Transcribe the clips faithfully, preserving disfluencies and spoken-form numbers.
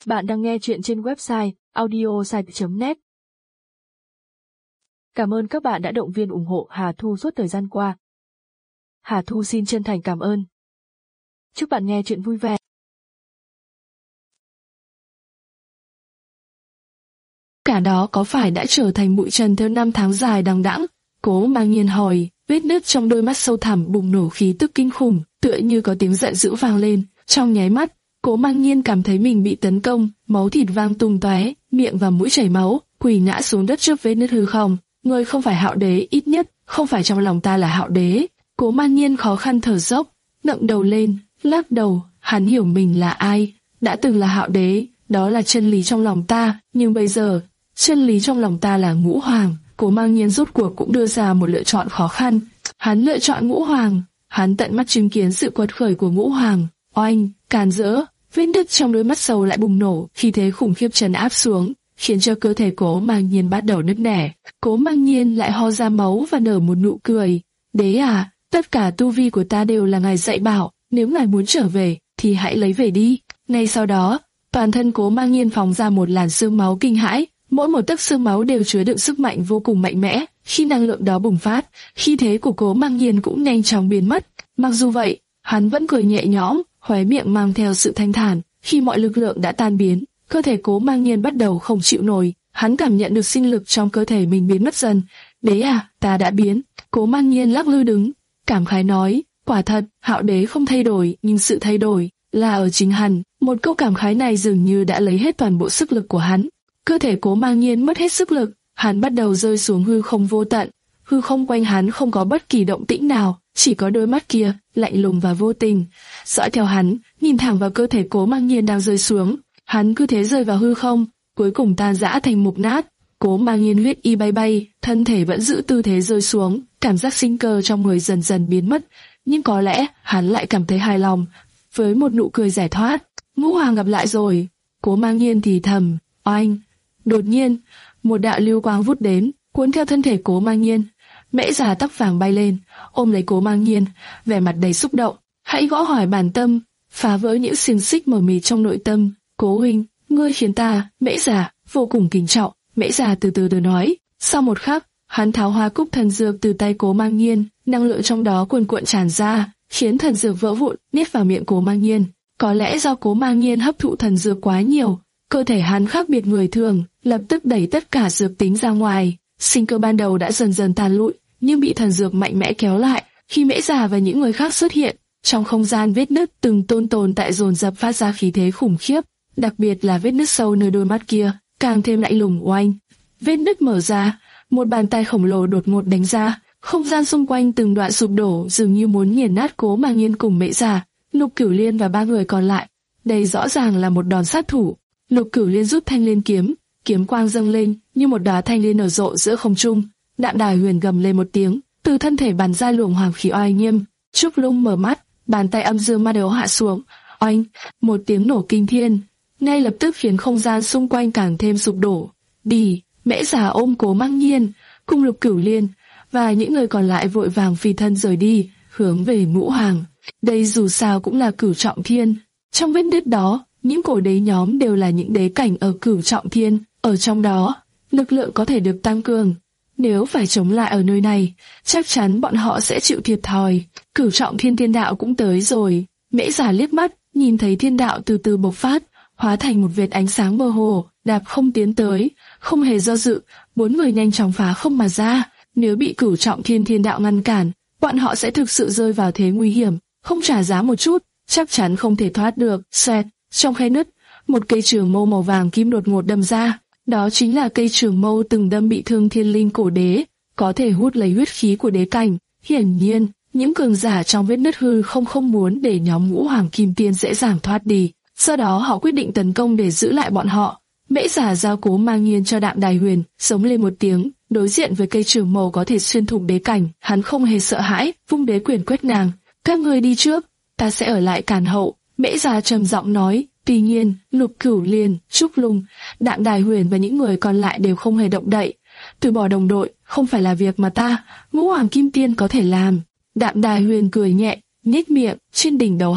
Bạn đang nghe chuyện trên website audiosite chấm net. Cảm ơn các bạn đã động viên ủng hộ Hà Thu suốt thời gian qua. Hà Thu xin chân thành cảm ơn. Chúc bạn nghe chuyện vui vẻ. Cả đó có phải đã trở thành bụi trần theo năm tháng dài đằng đẵng? Cố Mang Nhiên hỏi, vết nứt trong đôi mắt sâu thẳm bùng nổ khí tức kinh khủng, tựa như có tiếng giận dữ vang lên. Trong nháy mắt, Cố Mang Nhiên cảm thấy mình bị tấn công, máu thịt vang tung tóe, miệng và mũi chảy máu, quỳ ngã xuống đất trước vết nứt hư không. Ngươi không phải Hạo Đế, ít nhất không phải trong lòng ta là Hạo Đế. Cố Mang Nhiên khó khăn thở dốc, ngẩng đầu lên, lắc đầu. Hắn hiểu mình là ai, đã từng là Hạo Đế, đó là chân lý trong lòng ta, nhưng bây giờ chân lý trong lòng ta là Ngũ Hoàng. Cố Mang Nhiên rốt cuộc cũng đưa ra một lựa chọn khó khăn. Hắn lựa chọn Ngũ Hoàng. Hắn tận mắt chứng kiến sự quật khởi của Ngũ Hoàng. Oanh, càn rỡ, vết nứt trong đôi mắt sâu lại bùng nổ, khi thế khủng khiếp trấn áp xuống, khiến cho cơ thể Cố Mang Nhiên bắt đầu nứt nẻ. Cố Mang Nhiên lại ho ra máu và nở một nụ cười. Đế à, tất cả tu vi của ta đều là ngài dạy bảo, nếu ngài muốn trở về, thì hãy lấy về đi. Ngay sau đó, toàn thân Cố Mang Nhiên phóng ra một làn sương máu kinh hãi. Mỗi một tấc xương máu đều chứa đựng sức mạnh vô cùng mạnh mẽ. Khi năng lượng đó bùng phát, khí thế của Cố Mang Nhiên cũng nhanh chóng biến mất. Mặc dù vậy, hắn vẫn cười nhẹ nhõm, khóe miệng mang theo sự thanh thản. Khi mọi lực lượng đã tan biến, cơ thể Cố Mang Nhiên bắt đầu không chịu nổi. Hắn cảm nhận được sinh lực trong cơ thể mình biến mất dần. Đế à, ta đã biến. Cố Mang Nhiên lắc lư đứng, cảm khái nói, quả thật, Hạo Đế không thay đổi, nhưng sự thay đổi là ở chính hắn. Một câu cảm khái này dường như đã lấy hết toàn bộ sức lực của hắn. Cơ thể Cố Mang Nhiên mất hết sức lực, hắn bắt đầu rơi xuống hư không vô tận. Hư không quanh hắn không có bất kỳ động tĩnh nào, chỉ có đôi mắt kia, lạnh lùng và vô tình, dõi theo hắn, nhìn thẳng vào cơ thể Cố Mang Nhiên đang rơi xuống. Hắn cứ thế rơi vào hư không, cuối cùng tan rã thành mục nát. Cố Mang Nhiên huyết y bay bay, thân thể vẫn giữ tư thế rơi xuống, cảm giác sinh cơ trong người dần dần biến mất. Nhưng có lẽ hắn lại cảm thấy hài lòng, với một nụ cười giải thoát. Ngũ Hoàng gặp lại rồi. Cố Mang Nhiên thì thầm. Oanh! Đột nhiên, một đạo lưu quang vút đến, cuốn theo thân thể Cố Mang Nhiên. Mễ già tóc vàng bay lên, ôm lấy Cố Mang Nhiên, vẻ mặt đầy xúc động. Hãy gõ hỏi bản tâm, phá vỡ những xiềng xích mờ mịt trong nội tâm. Cố huynh, ngươi khiến ta, Mễ già, vô cùng kính trọng. Mễ già từ từ từ nói. Sau một khắc, hắn tháo hoa cúc thần dược từ tay Cố Mang Nhiên, năng lượng trong đó cuồn cuộn tràn ra, khiến thần dược vỡ vụn, nhét vào miệng Cố Mang Nhiên. Có lẽ do Cố Mang Nhiên hấp thụ thần dược quá nhiều, cơ thể hắn khác biệt người thường, lập tức đẩy tất cả dược tính ra ngoài. Sinh cơ ban đầu đã dần dần tàn lụi, nhưng bị thần dược mạnh mẽ kéo lại. Khi Mễ già và những người khác xuất hiện, trong không gian vết nứt từng tôn tồn tại dồn dập phát ra khí thế khủng khiếp, đặc biệt là vết nứt sâu nơi đôi mắt kia, càng thêm lạnh lùng oanh. Vết nứt mở ra, một bàn tay khổng lồ đột ngột đánh ra, không gian xung quanh từng đoạn sụp đổ, dường như muốn nghiền nát Cố Mang Nhiên cùng Mễ già, Lục Cửu Liên và ba người còn lại. Đây rõ ràng là một đòn sát thủ. Lục Cửu Liên rút thanh liên kiếm, kiếm quang dâng lên như một đóa thanh liên nở rộ giữa không trung. Đạm Đài Huyền gầm lên một tiếng, từ thân thể bắn ra luồng hoàng khí oai nghiêm. Trúc Lung mở mắt, bàn tay âm dương ma đấu hạ xuống, oanh, một tiếng nổ kinh thiên, ngay lập tức khiến không gian xung quanh càng thêm sụp đổ. Đi, Mễ già ôm Cố Mang Nhiên, cùng Lục Cửu Liên và những người còn lại vội vàng phi thân rời đi, hướng về Ngũ Hoàng. Đây dù sao cũng là Cửu Trọng Thiên. Trong vết nứt đó, những cổ đế nhóm đều là những đế cảnh ở Cửu Trọng Thiên, ở trong đó, lực lượng có thể được tăng cường. Nếu phải chống lại ở nơi này, chắc chắn bọn họ sẽ chịu thiệt thòi. Cửu Trọng Thiên thiên đạo cũng tới rồi. Mễ già liếc mắt, nhìn thấy thiên đạo từ từ bộc phát, hóa thành một vệt ánh sáng mơ hồ, đạp không tiến tới, không hề do dự, bốn người nhanh chóng phá không mà ra. Nếu bị Cửu Trọng Thiên thiên đạo ngăn cản, bọn họ sẽ thực sự rơi vào thế nguy hiểm, không trả giá một chút, chắc chắn không thể thoát được. Xoẹt, trong khe nứt, một cây trường mâu màu vàng kim đột ngột đâm ra. Đó chính là cây trường mâu từng đâm bị thương thiên linh cổ đế, có thể hút lấy huyết khí của đế cảnh. Hiển nhiên, những cường giả trong vết nứt hư không không muốn để nhóm Ngũ Hoàng Kim Tiên dễ dàng thoát đi. Sau đó họ quyết định tấn công để giữ lại bọn họ. Mễ già giao Cố Mang Nhiên cho Đạm Đài Huyền, sống lên một tiếng, đối diện với cây trường mâu có thể xuyên thủng đế cảnh, hắn không hề sợ hãi, vung đế quyền quét ngang. Các ngươi đi trước, ta sẽ ở lại cản hậu. Mễ già trầm giọng nói. Tuy nhiên, Lục Cửu Liên, Trúc Lung, Đạm Đài Huyền và những người còn lại đều không hề động đậy. Từ bỏ đồng đội không phải là việc mà ta, Ngũ Hoàng Kim Tiên có thể làm. Đạm Đài Huyền cười nhẹ, nhếch miệng, trên đỉnh đầu hắn,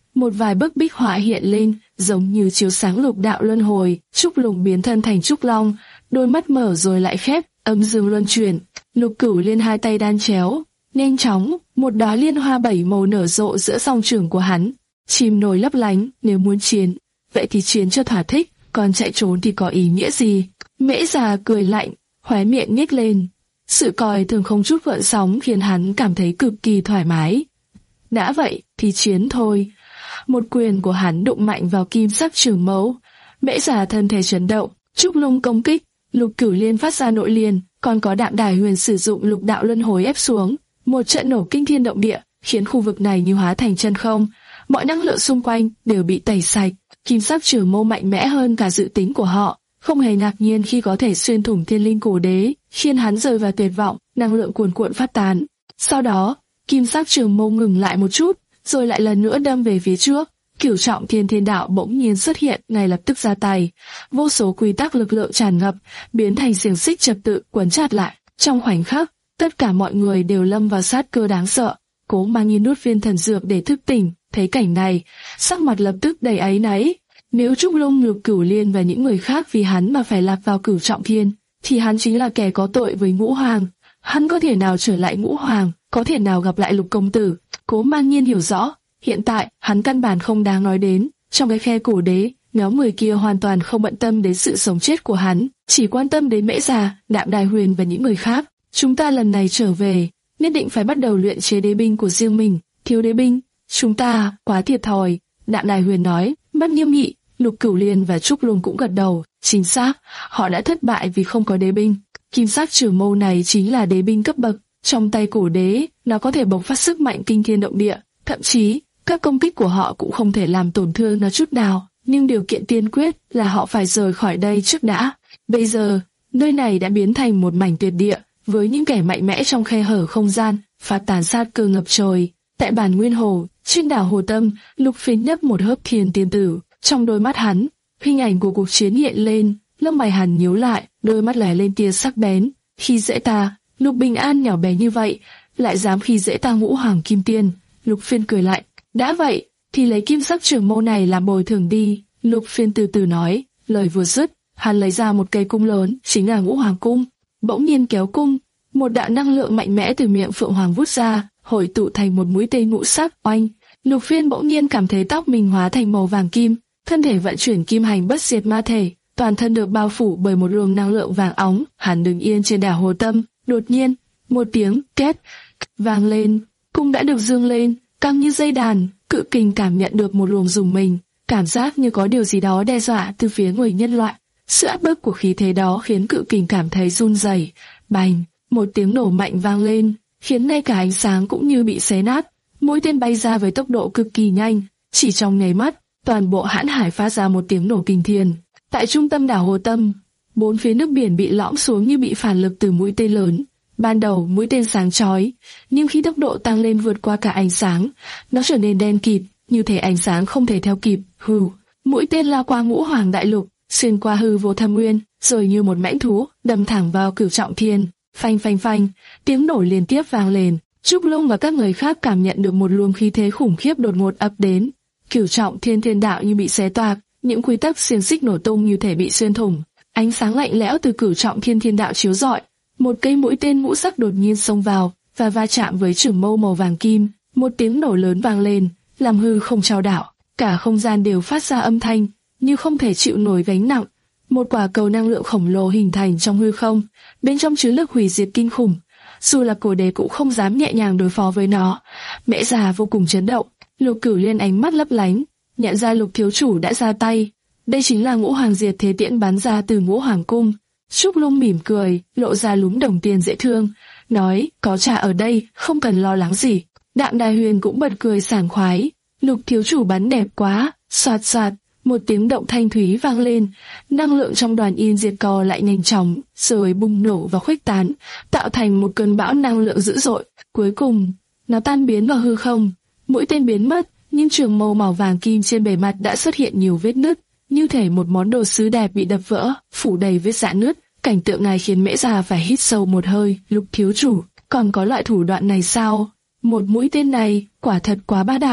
một vài bức bích họa hiện lên, giống như chiếu sáng lục đạo luân hồi. Trúc Lùng biến thân thành Trúc Long, đôi mắt mở rồi lại khép, âm dương luân chuyển. Lục Cửu Liên hai tay đan chéo, nhanh chóng, một đóa liên hoa bảy màu nở rộ giữa song trường của hắn. Chim nổi lấp lánh, nếu muốn chiến, vậy thì chiến cho thỏa thích, còn chạy trốn thì có ý nghĩa gì? Mễ Già cười lạnh, khóe miệng nhếch lên. Sự coi thường không chút gợn sóng khiến hắn cảm thấy cực kỳ thoải mái. Đã vậy thì chiến thôi. Một quyền của hắn đụng mạnh vào kim sắc trường mâu. Mễ Già thân thể chấn động, Trúc Lung công kích, Lục Cửu Liên phát ra nội liên, còn có Đạm Đài Huyền sử dụng lục đạo luân hồi ép xuống. Một trận nổ kinh thiên động địa, khiến khu vực này như hóa thành chân không. Mọi năng lượng xung quanh đều bị tẩy sạch. Kim sắc trường mâu mạnh mẽ hơn cả dự tính của họ, không hề ngạc nhiên khi có thể xuyên thủng thiên linh cổ đế, khiến hắn rơi vào tuyệt vọng. Năng lượng cuồn cuộn phát tán. Sau đó, kim sắc trường mâu ngừng lại một chút, rồi lại lần nữa đâm về phía trước. Cửu Trọng Thiên Thiên Đạo bỗng nhiên xuất hiện, ngay lập tức ra tay. Vô số quy tắc lực lượng tràn ngập, biến thành xiềng xích trật tự quấn chặt lại. Trong khoảnh khắc, tất cả mọi người đều lâm vào sát cơ đáng sợ. Cố Mang Nhiên nuốt viên thần dược để thức tỉnh, thấy cảnh này, sắc mặt lập tức đầy áy náy. Nếu Trúc Lung, Lục Cửu Liên và những người khác vì hắn mà phải lạc vào Cửu Trọng Thiên, thì hắn chính là kẻ có tội với Ngũ Hoàng. Hắn có thể nào trở lại Ngũ Hoàng, có thể nào gặp lại Lục công tử? Cố Mang Nhiên hiểu rõ, hiện tại hắn căn bản không đáng nói đến. Trong cái khe cổ đế, nhóm người kia hoàn toàn không bận tâm đến sự sống chết của hắn, chỉ quan tâm đến Mễ Già, Đạm Đài Huyền và những người khác. Chúng ta lần này trở về, nhất định phải bắt đầu luyện chế đế binh của riêng mình. Thiếu đế binh, chúng ta quá thiệt thòi. Đạm Đài Huyền nói, mắt nghiêm nghị. Lục Cửu Liên và Trúc Lung cũng gật đầu. Chính xác, họ đã thất bại vì không có đế binh. Kim sắc trường mâu này chính là đế binh cấp bậc. Trong tay cổ đế, nó có thể bộc phát sức mạnh kinh thiên động địa. Thậm chí, các công kích của họ cũng không thể làm tổn thương nó chút nào. Nhưng điều kiện tiên quyết là họ phải rời khỏi đây trước đã. Bây giờ, nơi này đã biến thành một mảnh tuyệt địa, với những kẻ mạnh mẽ trong khe hở không gian, phát tán sát cơ ngập trời. Tại bản Nguyên Hồ, trên đảo Hồ Tâm, Lục Phiến nhấp một hớp thiền tiên tử. Trong đôi mắt hắn, hình ảnh của cuộc chiến hiện lên, lông mày hắn nhíu lại, đôi mắt lóe lên tia sắc bén. Khi dễ ta, Lục Bình An nhỏ bé như vậy, lại dám khi dễ ta Ngũ Hoàng Kim Tiên. Lục Phiên cười lạnh, đã vậy, thì lấy kim sắc trường mâu này làm bồi thường đi. Lục Phiên từ từ nói, lời vừa dứt, hắn lấy ra một cây cung lớn, chính là Ngũ Hoàng Cung. Bỗng nhiên kéo cung, một đạo năng lượng mạnh mẽ từ miệng Phượng Hoàng vút ra, hội tụ thành một mũi tên ngũ sắc. Oanh! Lục Phiên bỗng nhiên cảm thấy tóc mình hóa thành màu vàng kim, thân thể vận chuyển kim hành bất diệt ma thể, toàn thân được bao phủ bởi một luồng năng lượng vàng óng. Hắn đứng yên trên đảo Hồ Tâm, đột nhiên, một tiếng két vang lên, cung đã được dương lên, căng như dây đàn. Cự Kình cảm nhận được một luồng rùng mình, cảm giác như có điều gì đó đe dọa từ phía người nhân loại. Sự áp bức của khí thế đó khiến Cự Kình cảm thấy run rẩy. Bành! Một tiếng nổ mạnh vang lên, khiến ngay cả ánh sáng cũng như bị xé nát. Mũi tên bay ra với tốc độ cực kỳ nhanh, chỉ trong nháy mắt, toàn bộ hãn hải phát ra một tiếng nổ kinh thiên. Tại trung tâm đảo Hồ Tâm, bốn phía nước biển bị lõm xuống như bị phản lực từ mũi tên lớn. Ban đầu mũi tên sáng chói, nhưng khi tốc độ tăng lên vượt qua cả ánh sáng, nó trở nên đen kịt, như thể ánh sáng không thể theo kịp. Hừ, mũi tên lao qua Ngũ Hoàng Đại Lục, xuyên qua hư vô thâm nguyên, rồi như một mãnh thú đâm thẳng vào Cửu Trọng Thiên. Phanh phanh phanh, tiếng nổ liên tiếp vang lên. Trúc Lung và các người khác cảm nhận được một luồng khí thế khủng khiếp đột ngột ập đến. Cửu Trọng Thiên Thiên Đạo như bị xé toạc, những quy tắc xiềng xích nổ tung như thể bị xuyên thủng. Ánh sáng lạnh lẽo từ Cửu Trọng Thiên Thiên Đạo chiếu rọi, một cây mũi tên ngũ sắc đột nhiên xông vào và va chạm với trường mâu màu vàng kim. Một tiếng nổ lớn vang lên, làm hư không trao đảo, cả không gian đều phát ra âm thanh như không thể chịu nổi gánh nặng. Một quả cầu năng lượng khổng lồ hình thành trong hư không, bên trong chứa lực hủy diệt kinh khủng. Dù là cổ đế cũng không dám nhẹ nhàng đối phó với nó. Mễ Già vô cùng chấn động. Lục Cửu Liên ánh mắt lấp lánh, nhận ra Lục thiếu chủ đã ra tay. Đây chính là Ngũ Hoàng Diệt Thế Tiễn bắn ra từ Ngũ Hoàng Cung. Trúc Lung mỉm cười, lộ ra lúm đồng tiền dễ thương, nói, có trà ở đây, không cần lo lắng gì. Đạm Đài Huyền cũng bật cười sảng khoái. Lục thiếu chủ bắn đẹp quá. Soạt soạt, một tiếng động thanh thúy vang lên, năng lượng trong đoàn yên diệt co lại nhanh chóng, rồi bùng nổ và khuếch tán, tạo thành một cơn bão năng lượng dữ dội. Cuối cùng, nó tan biến vào hư không. Mũi tên biến mất, nhưng trường mâu màu vàng kim trên bề mặt đã xuất hiện nhiều vết nứt, như thể một món đồ sứ đẹp bị đập vỡ, phủ đầy vết rạn nứt. Cảnh tượng này khiến Mễ Già phải hít sâu một hơi. Lục thiếu chủ, còn có loại thủ đoạn này sao? Một mũi tên này, quả thật quá bá đạo.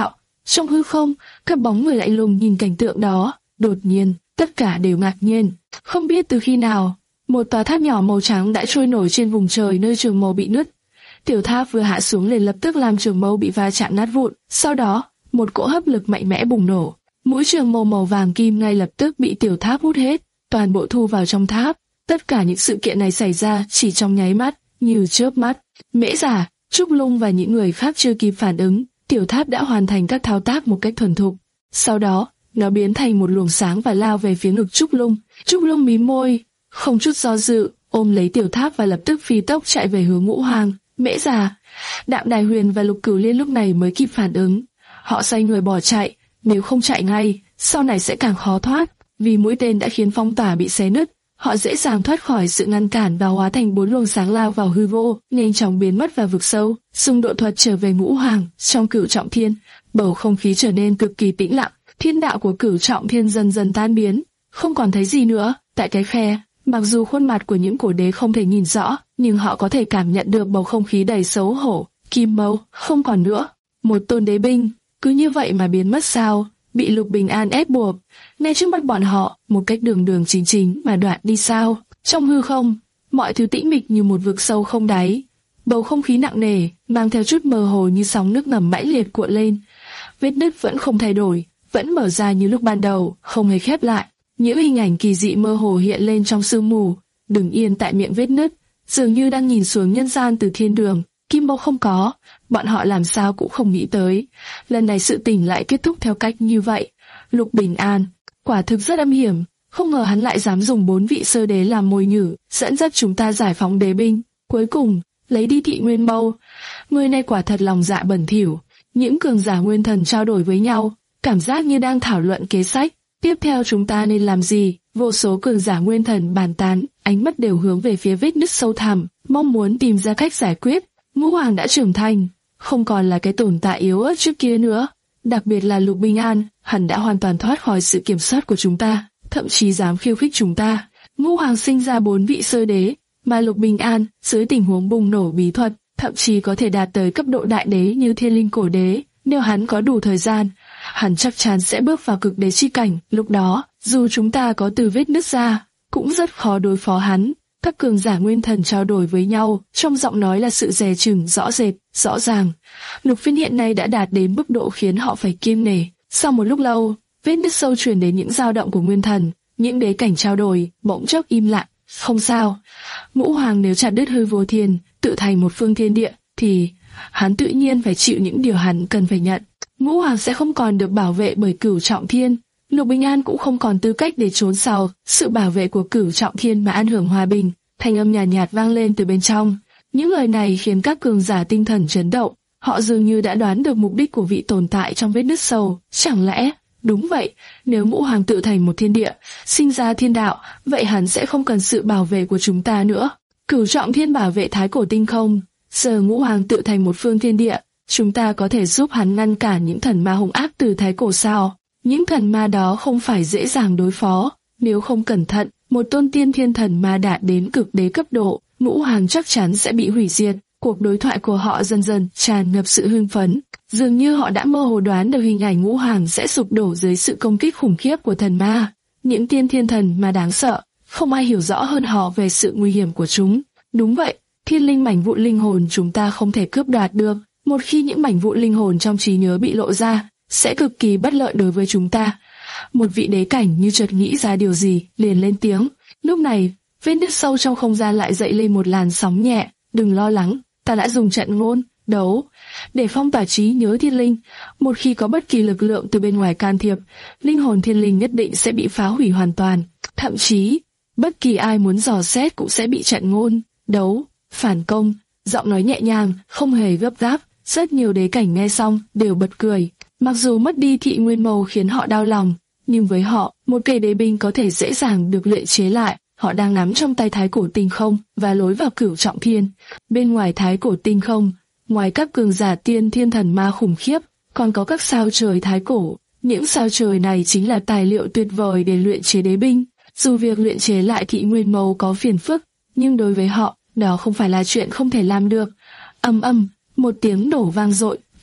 Trong hư không, các bóng người lạnh lùng nhìn cảnh tượng đó. Đột nhiên, tất cả đều ngạc nhiên. Không biết từ khi nào, một tòa tháp nhỏ màu trắng đã trôi nổi trên vùng trời nơi trường mâu bị nứt. Tiểu tháp vừa hạ xuống liền lập tức làm trường mâu bị va chạm nát vụn. Sau đó, một cỗ hấp lực mạnh mẽ bùng nổ. Mũi trường mâu màu vàng kim ngay lập tức bị tiểu tháp hút hết, toàn bộ thu vào trong tháp. Tất cả những sự kiện này xảy ra chỉ trong nháy mắt, như chớp mắt. Mễ Giả, Trúc Lung và những người khác chưa kịp phản ứng, tiểu tháp đã hoàn thành các thao tác một cách thuần thục. Sau đó, nó biến thành một luồng sáng và lao về phía ngực Trúc Lung. Trúc Lung mím môi, không chút do dự, ôm lấy tiểu tháp và lập tức phi tốc chạy về hướng Ngũ Hoàng. Mễ Giả, Đạm Đài Huyền và Lục Cửu Liên lúc này mới kịp phản ứng. Họ xoay người bỏ chạy, nếu không chạy ngay, sau này sẽ càng khó thoát. Vì mũi tên đã khiến phong tỏa bị xé nứt, họ dễ dàng thoát khỏi sự ngăn cản và hóa thành bốn luồng sáng lao vào hư vô, nhanh chóng biến mất vào vực sâu. Xung độ thuật trở về Ngũ Hoàng, trong Cửu Trọng Thiên, bầu không khí trở nên cực kỳ tĩnh lặng. Thiên đạo của Cửu Trọng Thiên dần dần tan biến, không còn thấy gì nữa. Tại cái khe, mặc dù khuôn mặt của những cổ đế không thể nhìn rõ, nhưng họ có thể cảm nhận được bầu không khí đầy xấu hổ. Kim Mâu không còn nữa, một tôn đế binh cứ như vậy mà biến mất sao? Bị Lục Bình An ép buộc, ngay trước mắt bọn họ, một cách đường đường chính chính mà đoạn đi sao? Trong hư không, mọi thứ tĩnh mịch như một vực sâu không đáy. Bầu không khí nặng nề, mang theo chút mơ hồ như sóng nước ngầm mãnh liệt cuộn lên. Vết nứt vẫn không thay đổi, vẫn mở ra như lúc ban đầu, không hề khép lại. Những hình ảnh kỳ dị mơ hồ hiện lên trong sương mù, đứng yên tại miệng vết nứt, dường như đang nhìn xuống nhân gian từ thiên đường. Kim Mâu không có, bọn họ làm sao cũng không nghĩ tới. Lần này sự tình lại kết thúc theo cách như vậy. Lục Bình An, quả thực rất âm hiểm, không ngờ hắn lại dám dùng bốn vị sơ đế làm mồi nhử, dẫn dắt chúng ta giải phóng đế binh. Cuối cùng, lấy đi Thị Nguyên Mâu. Người này quả thật lòng dạ bẩn thỉu. Những cường giả nguyên thần trao đổi với nhau, cảm giác như đang thảo luận kế sách. Tiếp theo chúng ta nên làm gì? Vô số cường giả nguyên thần bàn tán, ánh mắt đều hướng về phía vết nứt sâu thẳm, mong muốn tìm ra cách giải quyết. Ngũ Hoàng đã trưởng thành, không còn là cái tồn tại yếu ớt trước kia nữa. Đặc biệt là Lục Bình An, hắn đã hoàn toàn thoát khỏi sự kiểm soát của chúng ta, thậm chí dám khiêu khích chúng ta. Ngũ Hoàng sinh ra bốn vị sơ đế, mà Lục Bình An, dưới tình huống bùng nổ bí thuật, thậm chí có thể đạt tới cấp độ đại đế như Thiên Linh Cổ Đế. Nếu hắn có đủ thời gian, hắn chắc chắn sẽ bước vào cực đế chi cảnh. Lúc đó, dù chúng ta có từ vết nứt ra, cũng rất khó đối phó hắn. Các cường giả nguyên thần trao đổi với nhau, trong giọng nói là sự dè chừng rõ rệt, rõ ràng. Lục Phiên hiện nay đã đạt đến mức độ khiến họ phải kiêng nể. Sau một lúc lâu, vết nứt sâu truyền đến những dao động của nguyên thần, những đế cảnh trao đổi, bỗng chốc im lặng. Không sao, Ngũ Hoàng nếu chặt đứt hư vô thiên, tự thành một phương thiên địa, thì hắn tự nhiên phải chịu những điều hắn cần phải nhận. Ngũ Hoàng sẽ không còn được bảo vệ bởi Cửu Trọng Thiên. Lục Bình An cũng không còn tư cách để trốn sau sự bảo vệ của Cửu Trọng Thiên mà an hưởng hòa bình. Thanh âm nhàn nhạt, nhạt vang lên từ bên trong. Những lời này khiến các cường giả tinh thần chấn động. Họ dường như đã đoán được mục đích của vị tồn tại trong vết nứt sâu. Chẳng lẽ, đúng vậy, nếu Ngũ Hoàng tự thành một thiên địa, sinh ra thiên đạo, vậy hắn sẽ không cần sự bảo vệ của chúng ta nữa. Cửu Trọng Thiên bảo vệ Thái Cổ Tinh Không, giờ Ngũ Hoàng tự thành một phương thiên địa, chúng ta có thể giúp hắn ngăn cản những thần ma hung ác từ Thái Cổ sao? Những thần ma đó không phải dễ dàng đối phó, nếu không cẩn thận, một tôn tiên thiên thần ma đạt đến cực đế cấp độ, Ngũ Hoàng chắc chắn sẽ bị hủy diệt. Cuộc đối thoại của họ dần dần tràn ngập sự hưng phấn, dường như họ đã mơ hồ đoán được hình ảnh Ngũ Hoàng sẽ sụp đổ dưới sự công kích khủng khiếp của thần ma. Những tiên thiên thần ma đáng sợ, không ai hiểu rõ hơn họ về sự nguy hiểm của chúng. Đúng vậy, thiên linh mảnh vụn linh hồn chúng ta không thể cướp đoạt được. Một khi những mảnh vụn linh hồn trong trí nhớ bị lộ ra, sẽ cực kỳ bất lợi đối với chúng ta. Một vị đế cảnh như chợt nghĩ ra điều gì, liền lên tiếng. Lúc này, vết nứt sâu trong không gian lại dậy lên một làn sóng nhẹ. Đừng lo lắng, ta đã dùng trận ngôn, đấu, để phong tỏa trí nhớ thiên linh. Một khi có bất kỳ lực lượng từ bên ngoài can thiệp, linh hồn thiên linh nhất định sẽ bị phá hủy hoàn toàn. Thậm chí, bất kỳ ai muốn dò xét cũng sẽ bị trận ngôn, đấu, phản công. Giọng nói nhẹ nhàng, không hề gấp gáp. Rất nhiều đế cảnh nghe xong đều bật cười. Mặc dù mất đi Thị Nguyên Mâu khiến họ đau lòng, nhưng với họ, một cây đế binh có thể dễ dàng được luyện chế lại. Họ đang nắm trong tay Thái Cổ Tinh Không và lối vào Cửu Trọng Thiên. Bên ngoài Thái Cổ Tinh Không, ngoài các cường giả tiên thiên thần ma khủng khiếp, còn có các sao trời Thái Cổ. Những sao trời này chính là tài liệu tuyệt vời để luyện chế đế binh. Dù việc luyện chế lại Thị Nguyên Mâu có phiền phức, nhưng đối với họ, đó không phải là chuyện không thể làm được. Ầm ầm, một tiếng nổ vang dội,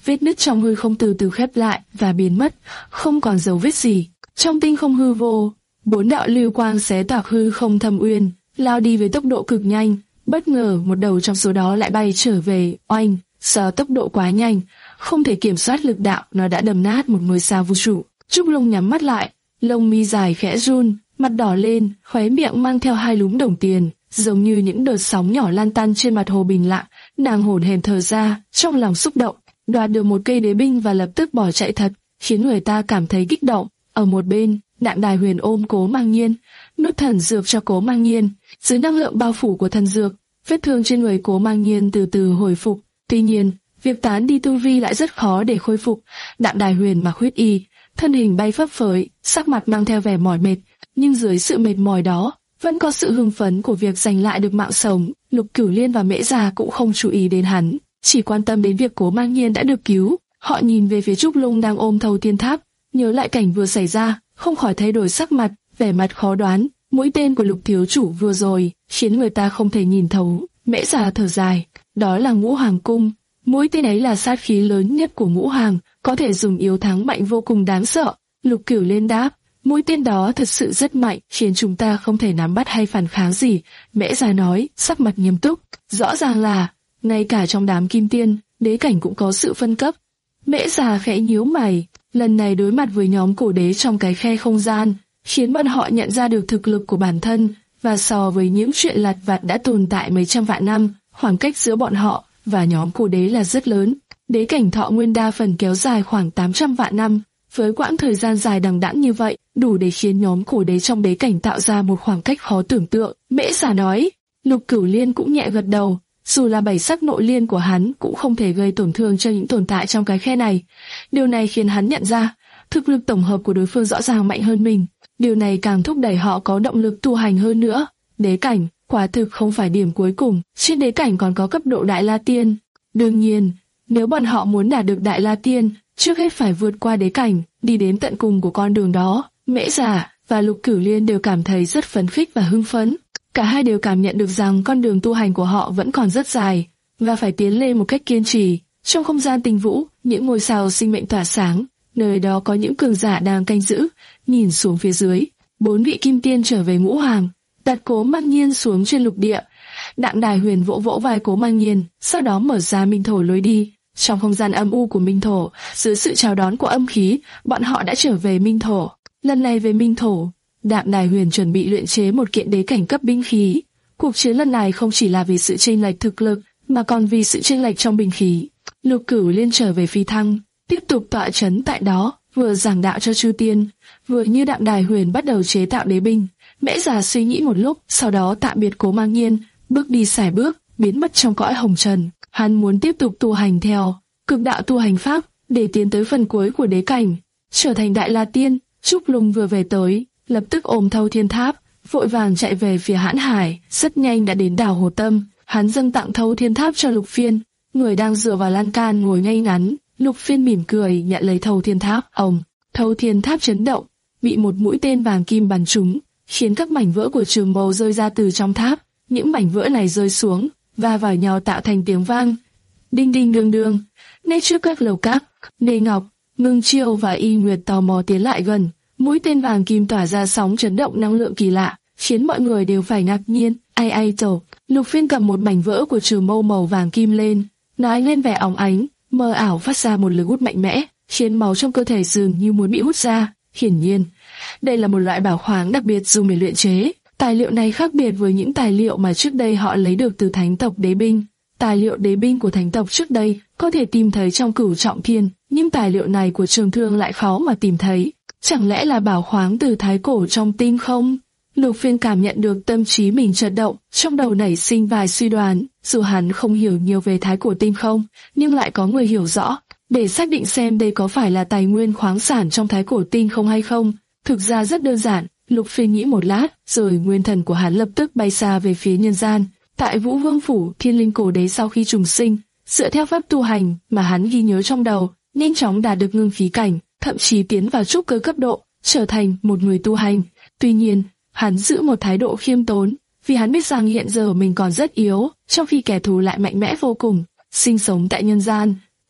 vết nứt trong hư không từ từ khép lại và biến mất, không còn dấu vết gì. Trong tinh không hư vô, bốn đạo lưu quang xé toạc hư không thâm uyên, lao đi với tốc độ cực nhanh. Bất ngờ một đầu trong số đó lại bay trở về, oanh, do tốc độ quá nhanh, không thể kiểm soát lực đạo, nó đã đâm nát một ngôi sao vũ trụ. Trúc Lung nhắm mắt lại, lông mi dài khẽ run, mặt đỏ lên, khóe miệng mang theo hai lúm đồng tiền, giống như những đợt sóng nhỏ lan tăn trên mặt hồ bình lặng. Nàng hổn hển thở ra, trong lòng xúc động, đoạt được một cây đế binh và lập tức bỏ chạy thật, khiến người ta cảm thấy kích động. Ở một bên, Đạm Đài Huyền ôm Cố Mang Nhiên, nuốt thần dược cho Cố Mang Nhiên. Dưới năng lượng bao phủ của thần dược, vết thương trên người Cố Mang Nhiên từ từ hồi phục. Tuy nhiên, việc tán đi tu vi lại rất khó để khôi phục. Đạm Đài Huyền mặc huyết y, thân hình bay phấp phới, sắc mặt mang theo vẻ mỏi mệt, nhưng dưới sự mệt mỏi đó, vẫn có sự hưng phấn của việc giành lại được mạng sống. Lục Cửu Liên và Mễ Già cũng không chú ý đến hắn, chỉ quan tâm đến việc Cố Mang Nhiên đã được cứu. Họ nhìn về phía Trúc Lung đang ôm Thâu Thiên Tháp, nhớ lại cảnh vừa xảy ra, không khỏi thay đổi sắc mặt, vẻ mặt khó đoán. Mũi tên của Lục thiếu chủ vừa rồi khiến người ta không thể nhìn thấu. Mễ Già thở dài, đó là Ngũ Hoàng cung. Mũi tên ấy là sát khí lớn nhất của Ngũ Hoàng, có thể dùng yếu thắng mạnh vô cùng đáng sợ. Lục Cửu Liên đáp, mũi tên đó thật sự rất mạnh, khiến chúng ta không thể nắm bắt hay phản kháng gì. Mễ Già nói, sắc mặt nghiêm túc, rõ ràng là ngay cả trong đám kim tiên, đế cảnh cũng có sự phân cấp. Mễ Già khẽ nhíu mày, lần này đối mặt với nhóm cổ đế trong cái khe không gian, khiến bọn họ nhận ra được thực lực của bản thân, và so với những chuyện lặt vặt đã tồn tại mấy trăm vạn năm, khoảng cách giữa bọn họ và nhóm cổ đế là rất lớn. Đế cảnh thọ nguyên đa phần kéo dài khoảng tám trăm vạn năm, với quãng thời gian dài đằng đẵng như vậy, đủ để khiến nhóm cổ đế trong đế cảnh tạo ra một khoảng cách khó tưởng tượng. Mễ Già nói. Lục Cửu Liên cũng nhẹ gật đầu, dù là bảy sắc nội liên của hắn cũng không thể gây tổn thương cho những tồn tại trong cái khe này. Điều này khiến hắn nhận ra, thực lực tổng hợp của đối phương rõ ràng mạnh hơn mình. Điều này càng thúc đẩy họ có động lực tu hành hơn nữa. Đế cảnh, quả thực không phải điểm cuối cùng, trên đế cảnh còn có cấp độ Đại La Tiên. Đương nhiên, nếu bọn họ muốn đạt được Đại La Tiên, trước hết phải vượt qua đế cảnh, đi đến tận cùng của con đường đó. Mễ Già và Lục Cửu Liên đều cảm thấy rất phấn khích và hưng phấn. Cả hai đều cảm nhận được rằng con đường tu hành của họ vẫn còn rất dài, và phải tiến lên một cách kiên trì. Trong không gian tinh vũ, những ngôi sao sinh mệnh tỏa sáng, nơi đó có những cường giả đang canh giữ. Nhìn xuống phía dưới, bốn vị kim tiên trở về Ngũ Hoàng, đặt Cố Mang Nhiên xuống trên lục địa. Đạm Đài Huyền vỗ vỗ vai Cố Mang Nhiên, sau đó mở ra minh thổ lối đi. Trong không gian âm u của minh thổ, dưới sự chào đón của âm khí, bọn họ đã trở về minh thổ. Lần này về minh thổ, Đạm Đài Huyền chuẩn bị luyện chế một kiện đế cảnh cấp binh khí. Cuộc chiến lần này không chỉ là vì sự chênh lệch thực lực, mà còn vì sự chênh lệch trong binh khí. Lục Cửu Liên trở về phi thăng, tiếp tục tọa chấn tại đó, vừa giảng đạo cho chư tiên, vừa như Đạm Đài Huyền bắt đầu chế tạo đế binh. Mễ Già suy nghĩ một lúc, sau đó tạm biệt Cố Mang Nhiên, bước đi sải bước, biến mất trong cõi hồng trần. Hắn muốn tiếp tục tu hành theo cực đạo tu hành pháp để tiến tới phần cuối của đế cảnh, trở thành Đại La Tiên. Trúc Lung vừa về tới, lập tức ôm Thâu Thiên Tháp, vội vàng chạy về phía Hãn Hải, rất nhanh đã đến đảo Hồ Tâm. Hắn dâng tặng Thâu Thiên Tháp cho Lục Phiên, người đang dựa vào lan can ngồi ngay ngắn. Lục Phiên mỉm cười nhận lấy Thâu Thiên Tháp. Ồng, Thâu Thiên Tháp chấn động, bị một mũi tên vàng kim bắn trúng, khiến các mảnh vỡ của trường bầu rơi ra từ trong tháp. Những mảnh vỡ này rơi xuống, va vào nhau tạo thành tiếng vang. Đinh đinh đương đương. Ngay trước các lầu các, Nê Ngọc, Ngưng Chiêu và Y Nguyệt tò mò tiến lại gần. Mũi tên vàng kim tỏa ra sóng chấn động năng lượng kỳ lạ, khiến mọi người đều phải ngạc nhiên. Ai ai tổ. Lục Phiên cầm một mảnh vỡ của trường mâu màu vàng kim lên, nó ánh lên vẻ óng ánh, mơ ảo phát ra một lực hút mạnh mẽ, khiến máu trong cơ thể dường như muốn bị hút ra. Hiển nhiên, đây là một loại bảo khoáng đặc biệt dùng để luyện chế. Tài liệu này khác biệt với những tài liệu mà trước đây họ lấy được từ thánh tộc đế binh. Tài liệu đế binh của thánh tộc trước đây có thể tìm thấy trong Cửu Trọng Thiên, nhưng tài liệu này của Trường Thương lại khó mà tìm thấy. Chẳng lẽ là bảo khoáng từ thái cổ trong tinh không? Lục Phiên cảm nhận được tâm trí mình chợt động, trong đầu nảy sinh vài suy đoán. Dù hắn không hiểu nhiều về thái cổ tinh không, nhưng lại có người hiểu rõ, để xác định xem đây có phải là tài nguyên khoáng sản trong thái cổ tinh không hay không. Thực ra rất đơn giản. Lục Phiên nghĩ một lát, rồi nguyên thần của hắn lập tức bay xa về phía nhân gian. Tại Vũ Vương phủ, Thiên Linh cổ đế sau khi trùng sinh, dựa theo pháp tu hành mà hắn ghi nhớ trong đầu, nhanh chóng đạt được ngưng khí cảnh, thậm chí tiến vào trúc cơ cấp độ, trở thành một người tu hành. Tuy nhiên, hắn giữ một thái độ khiêm tốn, vì hắn biết rằng hiện giờ mình còn rất yếu, trong khi kẻ thù lại mạnh mẽ vô cùng. Sinh sống tại nhân gian,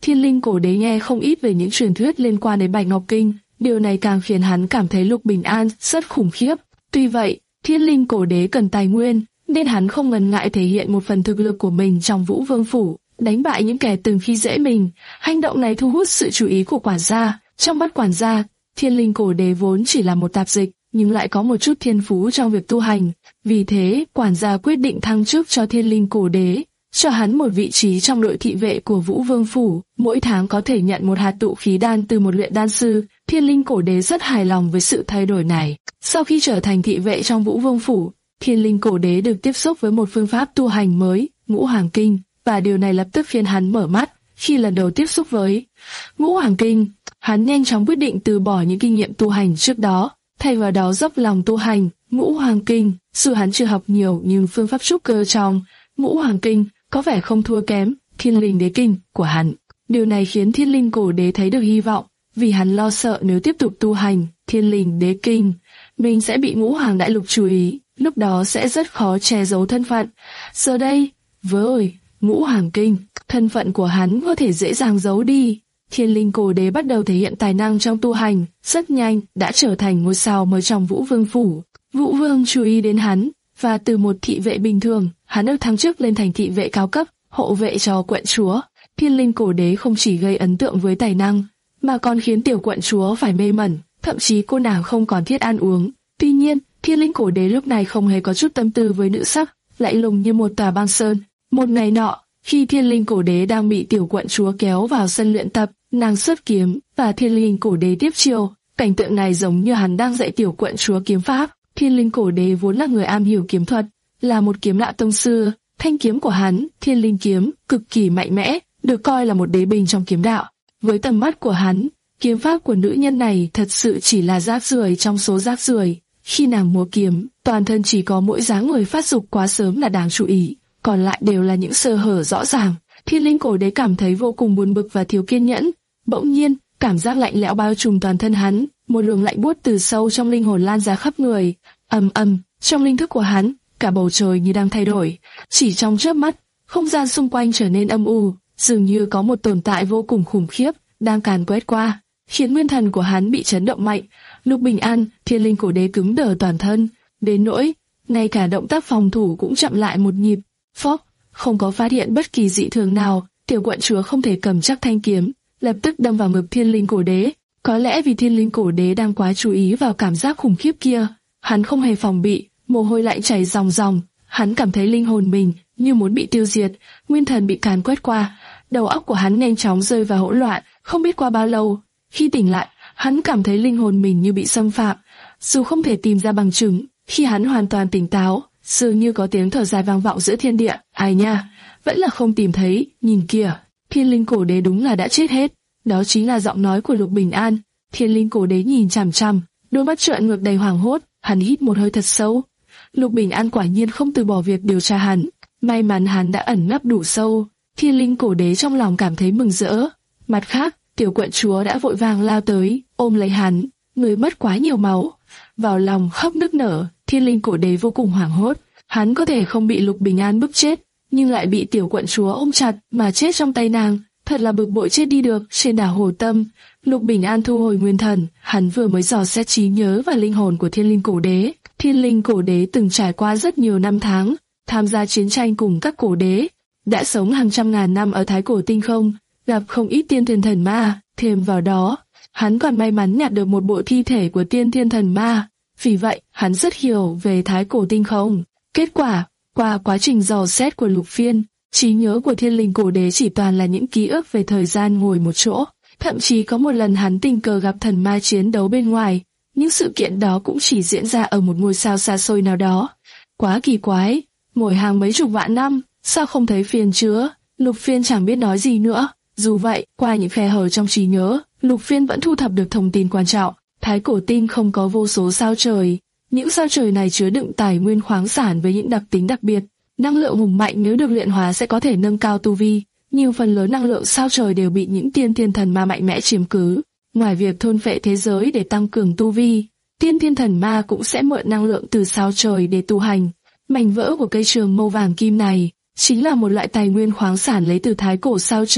Thiên Linh Cổ Đế nghe không ít về những truyền thuyết liên quan đến Bạch Ngọc Kinh, điều này càng khiến hắn cảm thấy Lục Bình An rất khủng khiếp. Tuy vậy, Thiên Linh Cổ Đế cần tài nguyên, nên hắn không ngần ngại thể hiện một phần thực lực của mình trong Vũ Vương phủ, đánh bại những kẻ từng khi dễ mình. Hành động này thu hút sự chú ý của quản gia. Trong mắt quản gia, Thiên Linh Cổ Đế vốn chỉ là một tạp dịch, nhưng lại có một chút thiên phú trong việc tu hành. Vì thế, quản gia quyết định thăng chức cho Thiên Linh Cổ Đế, cho hắn một vị trí trong đội thị vệ của Vũ Vương phủ, mỗi tháng có thể nhận một hạt tụ khí đan từ một luyện đan sư. Thiên Linh Cổ Đế rất hài lòng với sự thay đổi này. Sau khi trở thành thị vệ trong Vũ Vương phủ, Thiên Linh Cổ Đế được tiếp xúc với một phương pháp tu hành mới, Ngũ Hoàng Kinh, và điều này lập tức khiến hắn mở mắt. Khi lần đầu tiếp xúc với Ngũ Hoàng Kinh, hắn nhanh chóng quyết định từ bỏ những kinh nghiệm tu hành trước đó, thay vào đó dốc lòng tu hành Ngũ Hoàng Kinh. Dù hắn chưa học nhiều, nhưng phương pháp trúc cơ trong Ngũ Hoàng Kinh có vẻ không thua kém Thiên Linh Đế Kinh của hắn. Điều này khiến Thiên Linh Cổ Đế thấy được hy vọng, vì hắn lo sợ nếu tiếp tục tu hành Thiên Linh Đế Kinh, mình sẽ bị Ngũ Hoàng Đại Lục chú ý, lúc đó sẽ rất khó che giấu thân phận. Giờ đây, với Ngũ Hoàng Kinh, thân phận của hắn có thể dễ dàng giấu đi. Thiên Linh Cổ Đế bắt đầu thể hiện tài năng trong tu hành, rất nhanh đã trở thành ngôi sao mới trong Vũ Vương phủ. Vũ Vương chú ý đến hắn, và từ một thị vệ bình thường, hắn được thăng chức lên thành thị vệ cao cấp, hộ vệ cho quận chúa. Thiên Linh Cổ Đế không chỉ gây ấn tượng với tài năng, mà còn khiến tiểu quận chúa phải mê mẩn, thậm chí cô nàng không còn thiết ăn uống. Tuy nhiên, Thiên Linh Cổ Đế lúc này không hề có chút tâm tư với nữ sắc, lạnh lùng như một tòa băng sơn. Một ngày nọ, khi Thiên Linh Cổ Đế đang bị tiểu quận chúa kéo vào sân luyện tập, nàng xuất kiếm và Thiên Linh Cổ Đế tiếp chiêu. Cảnh tượng này giống như hắn đang dạy tiểu quận chúa kiếm pháp. Thiên Linh Cổ Đế vốn là người am hiểu kiếm thuật, là một kiếm đạo tông sư. Thanh kiếm của hắn, Thiên Linh kiếm, cực kỳ mạnh mẽ, được coi là một đế binh trong kiếm đạo. Với tầm mắt của hắn, kiếm pháp của nữ nhân này thật sự chỉ là rác rưởi trong số rác rưởi. Khi nàng múa kiếm, toàn thân chỉ có mỗi dáng người phát dục quá sớm là đáng chú ý, còn lại đều là những sơ hở rõ ràng. Thiên Linh Cổ Đế cảm thấy vô cùng buồn bực và thiếu kiên nhẫn. Bỗng nhiên, cảm giác lạnh lẽo bao trùm toàn thân hắn, một luồng lạnh buốt từ sâu trong linh hồn lan ra khắp người. Ầm ầm, trong linh thức của hắn, cả bầu trời như đang thay đổi. Chỉ trong chớp mắt, không gian xung quanh trở nên âm u, dường như có một tồn tại vô cùng khủng khiếp đang càn quét qua, khiến nguyên thần của hắn bị chấn động mạnh. Lục Bình An, Thiên Linh Cổ Đế cứng đờ toàn thân, đến nỗi ngay cả động tác phòng thủ cũng chậm lại một nhịp. Phốc, không có phát hiện bất kỳ dị thường nào, tiểu quận chúa không thể cầm chắc thanh kiếm, lập tức đâm vào ngực Thiên Linh Cổ Đế. Có lẽ vì Thiên Linh Cổ Đế đang quá chú ý vào cảm giác khủng khiếp kia, hắn không hề phòng bị, mồ hôi lạnh chảy ròng ròng. Hắn cảm thấy linh hồn mình như muốn bị tiêu diệt, nguyên thần bị càn quét qua, đầu óc của hắn nhanh chóng rơi vào hỗn loạn. Không biết qua bao lâu, khi tỉnh lại, hắn cảm thấy linh hồn mình như bị xâm phạm, dù không thể tìm ra bằng chứng. Khi hắn hoàn toàn tỉnh táo, dường như có tiếng thở dài vang vọng giữa thiên địa. Ai nha, vẫn là không tìm thấy, nhìn kìa, Thiên Linh Cổ Đế đúng là đã chết hết. Đó chính là giọng nói của Lục Bình An. Thiên Linh Cổ Đế nhìn chằm chằm, đôi mắt trợn ngược đầy hoảng hốt. Hắn hít một hơi thật sâu. Lục Bình An quả nhiên không từ bỏ việc điều tra hắn. May mắn hắn đã ẩn nấp đủ sâu. Thiên Linh Cổ Đế trong lòng cảm thấy mừng rỡ. Mặt khác, tiểu quận chúa đã vội vàng lao tới, ôm lấy hắn. Người mất quá nhiều máu, vào lòng khóc nức nở. Thiên Linh Cổ Đế vô cùng hoảng hốt. Hắn có thể không bị Lục Bình An bức chết, nhưng lại bị tiểu quận chúa ôm chặt mà chết trong tay nàng. Thật là bực bội chết đi được. Trên đảo Hồ Tâm, Lục Bình An thu hồi nguyên thần, hắn vừa mới dò xét trí nhớ và linh hồn của Thiên Linh Cổ Đế. Thiên Linh Cổ Đế từng trải qua rất nhiều năm tháng, tham gia chiến tranh cùng các cổ đế, đã sống hàng trăm ngàn năm ở Thái Cổ Tinh Không, gặp không ít tiên thiên thần ma. Thêm vào đó, hắn còn may mắn nhặt được một bộ thi thể của tiên thiên thần ma. Vì vậy, hắn rất hiểu về Thái Cổ Tinh Không. Kết quả, qua quá trình dò xét của Lục Phiên, trí nhớ của Thiên Linh Cổ Đế chỉ toàn là những ký ức về thời gian ngồi một chỗ. Thậm chí có một lần hắn tình cờ gặp thần ma chiến đấu bên ngoài, những sự kiện đó cũng chỉ diễn ra ở một ngôi sao xa xôi nào đó. Quá kỳ quái, ngồi hàng mấy chục vạn năm, sao không thấy Phiên chứa? Lục Phiên chẳng biết nói gì nữa. Dù vậy, qua những khe hở trong trí nhớ, Lục Phiên vẫn thu thập được thông tin quan trọng. Thái Cổ Tinh không có vô số sao trời. Những sao trời này chứa đựng tài nguyên khoáng sản với những đặc tính đặc biệt. Năng lượng hùng mạnh nếu được luyện hóa sẽ có thể nâng cao tu vi. Nhưng phần lớn năng lượng sao trời đều bị những tiên thiên thần ma mạnh mẽ chiếm cứ. Ngoài việc thôn phệ thế giới để tăng cường tu vi, tiên thiên thần ma cũng sẽ mượn năng lượng từ sao trời để tu hành. Mảnh vỡ của cây trường mâu vàng kim này chính là một loại tài nguyên khoáng sản lấy từ Thái Cổ sao trời.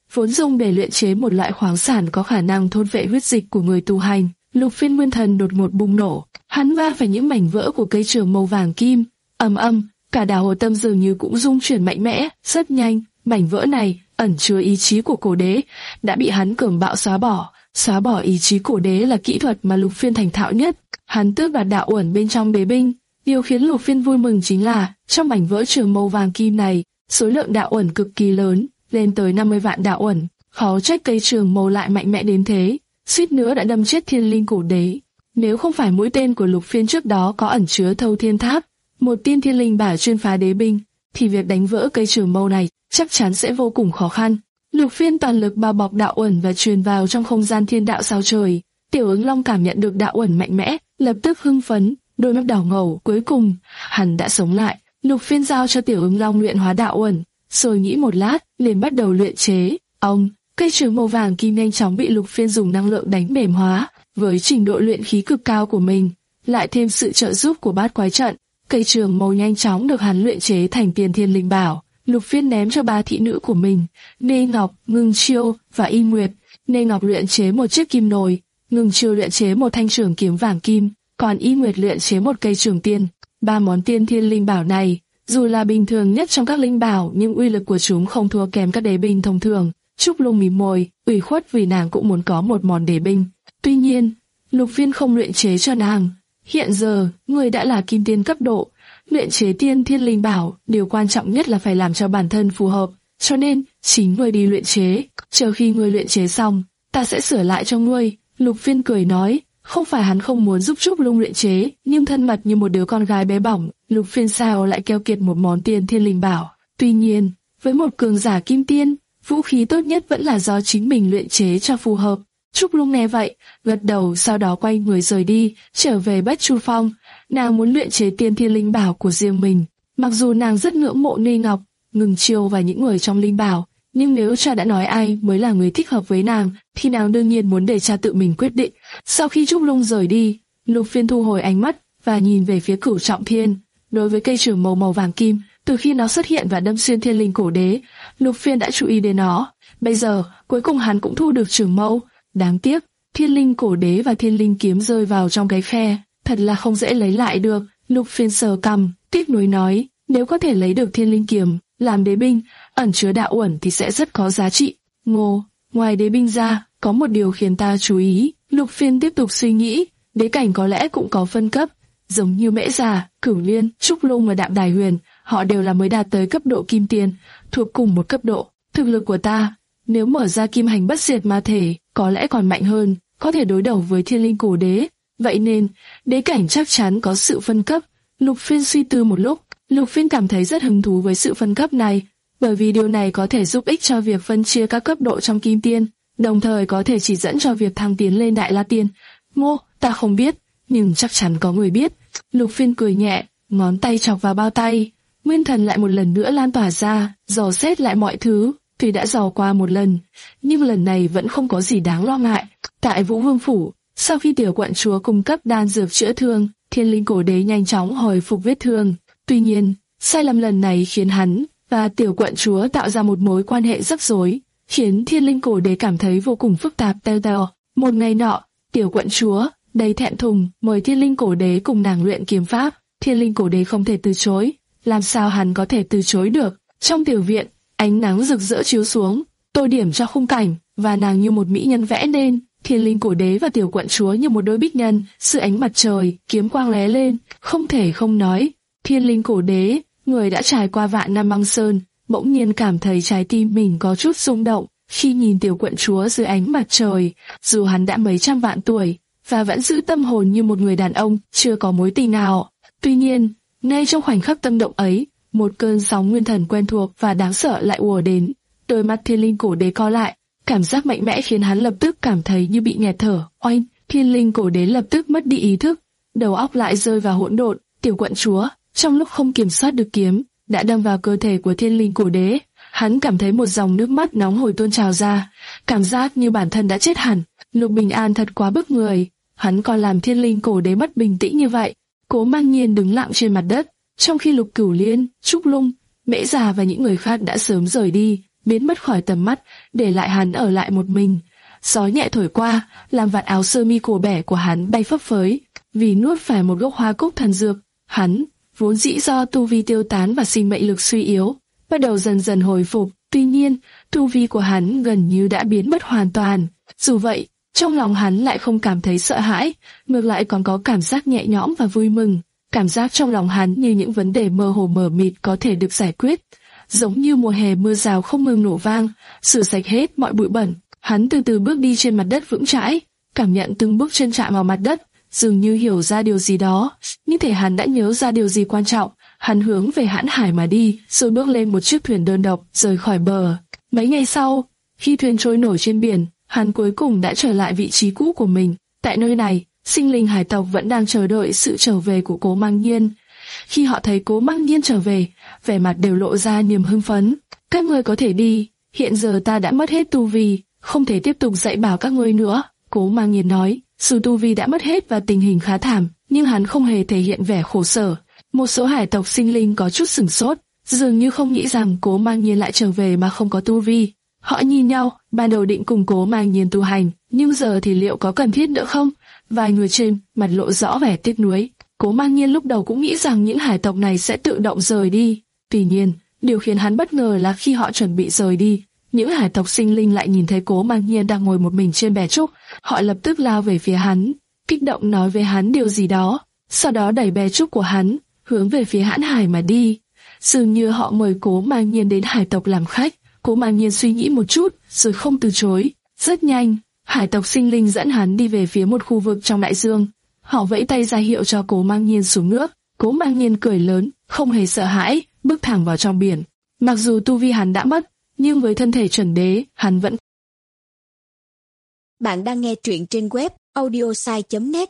vốn dùng để luyện chế một loại khoáng sản có khả năng thôn vệ huyết dịch của người tu hành. Lục Phiên nguyên thần đột ngột bùng nổ, hắn va phải những mảnh vỡ của cây trường màu vàng kim, ầm ầm, cả đảo hồ tâm dường như cũng rung chuyển mạnh mẽ. Rất nhanh, mảnh vỡ này ẩn chứa ý chí của cổ đế đã bị hắn cường bạo xóa bỏ. Xóa bỏ ý chí cổ đế là kỹ thuật mà Lục Phiên thành thạo nhất. Hắn tước đoạt đạo uẩn bên trong đế binh. Điều khiến Lục Phiên vui mừng chính là trong mảnh vỡ trường màu vàng kim này, số lượng đạo uẩn cực kỳ lớn, lên tới năm mươi vạn đạo uẩn. Khó trách cây trường màu lại mạnh mẽ đến thế, suýt nữa đã đâm chết thiên linh cổ đế. Nếu không phải mũi tên của Lục Phiên trước đó có ẩn chứa thâu thiên tháp, một tiên thiên linh bảo chuyên phá đế binh, thì việc đánh vỡ cây trường mâu này chắc chắn sẽ vô cùng khó khăn. Lục Phiên toàn lực bao bọc đạo uẩn và truyền vào trong không gian thiên đạo sao trời. Tiểu Ứng Long cảm nhận được đạo uẩn mạnh mẽ, lập tức hưng phấn, đôi mắt đỏ ngầu. Cuối cùng, hắn đã sống lại. Lục Phiên giao cho Tiểu Ứng Long luyện hóa đạo uẩn, rồi nghĩ một lát, liền bắt đầu luyện chế. Ông, cây trường màu vàng kim nhanh chóng bị Lục Phiên dùng năng lượng đánh mềm hóa. Với trình độ luyện khí cực cao của mình, lại thêm sự trợ giúp của bát quái trận, cây trường màu nhanh chóng được hắn luyện chế thành tiên thiên linh bảo. Lục Phiên ném cho ba thị nữ của mình, Nê Ngọc, Ngưng Chiêu và Y Nguyệt. Nê Ngọc luyện chế một chiếc kim nồi, Ngưng Chiêu luyện chế một thanh trường kiếm vàng kim, còn Y Nguyệt luyện chế một cây trường tiên. Ba món tiên thiên linh bảo này, dù là bình thường nhất trong các linh bảo, nhưng uy lực của chúng không thua kém các đế binh thông thường. Trúc Lung mím môi, ủy khuất vì nàng cũng muốn có một món đế binh. Tuy nhiên, Lục Phiên không luyện chế cho nàng. Hiện giờ, người đã là kim tiên cấp độ, luyện chế tiên thiên linh bảo, điều quan trọng nhất là phải làm cho bản thân phù hợp, cho nên chính ngươi đi luyện chế, chờ khi ngươi luyện chế xong, ta sẽ sửa lại cho ngươi. Lục Phiên cười nói, không phải hắn không muốn giúp Trúc Lung luyện chế, nhưng thân mật như một đứa con gái bé bỏng, Lục Phiên sao lại keo kiệt một món tiên thiên linh bảo. Tuy nhiên, với một cường giả kim tiên, vũ khí tốt nhất vẫn là do chính mình luyện chế cho phù hợp. Trúc Lung nghe vậy, gật đầu, sau đó quay người rời đi, trở về Bách Chu Phong. Nàng muốn luyện chế tiên thiên linh bảo của riêng mình. Mặc dù nàng rất ngưỡng mộ Nê Ngọc, Ngừng Chiêu và những người trong linh bảo, nhưng nếu cha đã nói ai mới là người thích hợp với nàng, thì nàng đương nhiên muốn để cha tự mình quyết định. Sau khi Trúc Lung rời đi, Lục Phiên thu hồi ánh mắt và nhìn về phía Cửu Trọng Thiên. Đối với cây trường màu màu vàng kim, từ khi nó xuất hiện và đâm xuyên thiên linh cổ đế, Lục Phiên đã chú ý đến nó. Bây giờ, cuối cùng hắn cũng thu được trường mâu. Đáng tiếc, thiên linh cổ đế và thiên linh kiếm rơi vào trong cái khe, thật là không dễ lấy lại được. Lục Phiên sờ cằm, tiếc nuối nói, nếu có thể lấy được thiên linh kiếm làm đế binh, ẩn chứa đạo uẩn thì sẽ rất có giá trị. Ngô, ngoài đế binh ra, có một điều khiến ta chú ý. Lục Phiên tiếp tục suy nghĩ, đế cảnh có lẽ cũng có phân cấp, giống như Mễ Già, Cửu Liên, Trúc Lung và Đạm Đài Huyền, họ đều là mới đạt tới cấp độ kim tiên, thuộc cùng một cấp độ. Thực lực của ta, nếu mở ra kim hành bất diệt ma thể, có lẽ còn mạnh hơn, có thể đối đầu với thiên linh cổ đế. Vậy nên, đế cảnh chắc chắn có sự phân cấp. Lục Phiên suy tư một lúc, Lục Phiên cảm thấy rất hứng thú với sự phân cấp này, bởi vì điều này có thể giúp ích cho việc phân chia các cấp độ trong kim tiên, đồng thời có thể chỉ dẫn cho việc thăng tiến lên đại la tiên. Ngô, ta không biết, nhưng chắc chắn có người biết. Lục Phiên cười nhẹ, ngón tay chọc vào bao tay, nguyên thần lại một lần nữa lan tỏa ra, dò xét lại mọi thứ. Tuy đã dò qua một lần, nhưng lần này vẫn không có gì đáng lo ngại. Tại Vũ Vương Phủ, sau khi tiểu quận chúa cung cấp đan dược chữa thương, thiên linh cổ đế nhanh chóng hồi phục vết thương. Tuy nhiên, sai lầm lần này khiến hắn và tiểu quận chúa tạo ra một mối quan hệ rắc rối, khiến thiên linh cổ đế cảm thấy vô cùng phức tạp teo teo. Một ngày nọ, tiểu quận chúa đầy thẹn thùng mời thiên linh cổ đế cùng nàng luyện kiếm pháp. Thiên linh cổ đế không thể từ chối, làm sao hắn có thể từ chối được? Trong tiểu viện, ánh nắng rực rỡ chiếu xuống, tô điểm cho khung cảnh, và nàng như một mỹ nhân vẽ nên. Thiên linh cổ đế và tiểu quận chúa như một đôi bích nhân, dưới ánh mặt trời, kiếm quang lóe lên, không thể không nói. Thiên linh cổ đế, người đã trải qua vạn năm băng sơn, bỗng nhiên cảm thấy trái tim mình có chút rung động khi nhìn tiểu quận chúa dưới ánh mặt trời. Dù hắn đã mấy trăm vạn tuổi và vẫn giữ tâm hồn như một người đàn ông chưa có mối tình nào, tuy nhiên, ngay trong khoảnh khắc tâm động ấy, một cơn sóng nguyên thần quen thuộc và đáng sợ lại ùa đến. Đôi mắt thiên linh cổ đế co lại, cảm giác mạnh mẽ khiến hắn lập tức cảm thấy như bị nghẹt thở. Oanh, thiên linh cổ đế lập tức mất đi ý thức, đầu óc lại rơi vào hỗn độn. Tiểu quận chúa, trong lúc không kiểm soát được kiếm, đã đâm vào cơ thể của thiên linh cổ đế. Hắn cảm thấy một dòng nước mắt nóng hổi tuôn trào ra, cảm giác như bản thân đã chết hẳn. Lục Bình An thật quá bức người, hắn còn làm thiên linh cổ đế mất bình tĩnh như vậy. Cố Mang Nhiên đứng lặng trên mặt đất, trong khi Lục Cửu Liên, Trúc Lung, Mễ Già và những người khác đã sớm rời đi. biến mất khỏi tầm mắt, để lại hắn ở lại một mình. Gió nhẹ thổi qua, làm vạt áo sơ mi cổ bẻ của hắn bay phấp phới. Vì nuốt phải một gốc hoa cúc thần dược, hắn, vốn dĩ do tu vi tiêu tán và sinh mệnh lực suy yếu, bắt đầu dần dần hồi phục. Tuy nhiên, tu vi của hắn gần như đã biến mất hoàn toàn. Dù vậy, trong lòng hắn lại không cảm thấy sợ hãi, ngược lại còn có cảm giác nhẹ nhõm và vui mừng. Cảm giác trong lòng hắn như những vấn đề mơ hồ mờ mịt có thể được giải quyết, giống như mùa hè mưa rào không ngừng nổ vang, rửa sạch hết mọi bụi bẩn. Hắn từ từ bước đi trên mặt đất vững chãi, cảm nhận từng bước chân chạm vào mặt đất, dường như hiểu ra điều gì đó. Như thể hắn đã nhớ ra điều gì quan trọng. Hắn hướng về Hãn Hải mà đi, rồi bước lên một chiếc thuyền đơn độc, rời khỏi bờ. Mấy ngày sau, khi thuyền trôi nổi trên biển, hắn cuối cùng đã trở lại vị trí cũ của mình. Tại nơi này, sinh linh hải tộc vẫn đang chờ đợi sự trở về của Cố Mang Nhiên. Khi họ thấy Cố Mang Nhiên trở về, vẻ mặt đều lộ ra niềm hưng phấn. Các ngươi có thể đi, hiện giờ ta đã mất hết tu vi, không thể tiếp tục dạy bảo các ngươi nữa. Cố Mang Nhiên nói, dù tu vi đã mất hết và tình hình khá thảm, nhưng hắn không hề thể hiện vẻ khổ sở. Một số hải tộc sinh linh có chút sửng sốt, dường như không nghĩ rằng Cố Mang Nhiên lại trở về mà không có tu vi. Họ nhìn nhau, ban đầu định cùng Cố Mang Nhiên tu hành, nhưng giờ thì liệu có cần thiết nữa không? Vài người trên mặt lộ rõ vẻ tiếc nuối. Cố Mang Nhiên lúc đầu cũng nghĩ rằng những hải tộc này sẽ tự động rời đi. Tuy nhiên, điều khiến hắn bất ngờ là khi họ chuẩn bị rời đi, những hải tộc sinh linh lại nhìn thấy Cố Mang Nhiên đang ngồi một mình trên bè trúc. Họ lập tức lao về phía hắn, kích động nói với hắn điều gì đó, sau đó đẩy bè trúc của hắn hướng về phía Hãn Hải mà đi. Dường như họ mời Cố Mang Nhiên đến hải tộc làm khách. Cố Mang Nhiên suy nghĩ một chút, rồi không từ chối. Rất nhanh, hải tộc sinh linh dẫn hắn đi về phía một khu vực trong đại dương. Họ vẫy tay ra hiệu cho Cố Mang Nhiên xuống nước. Cố Mang Nhiên cười lớn, không hề sợ hãi, bước thẳng vào trong biển. Mặc dù tu vi hắn đã mất, nhưng với thân thể chuẩn đế, hắn vẫn. Bạn đang nghe truyện trên web audiosai chấm net.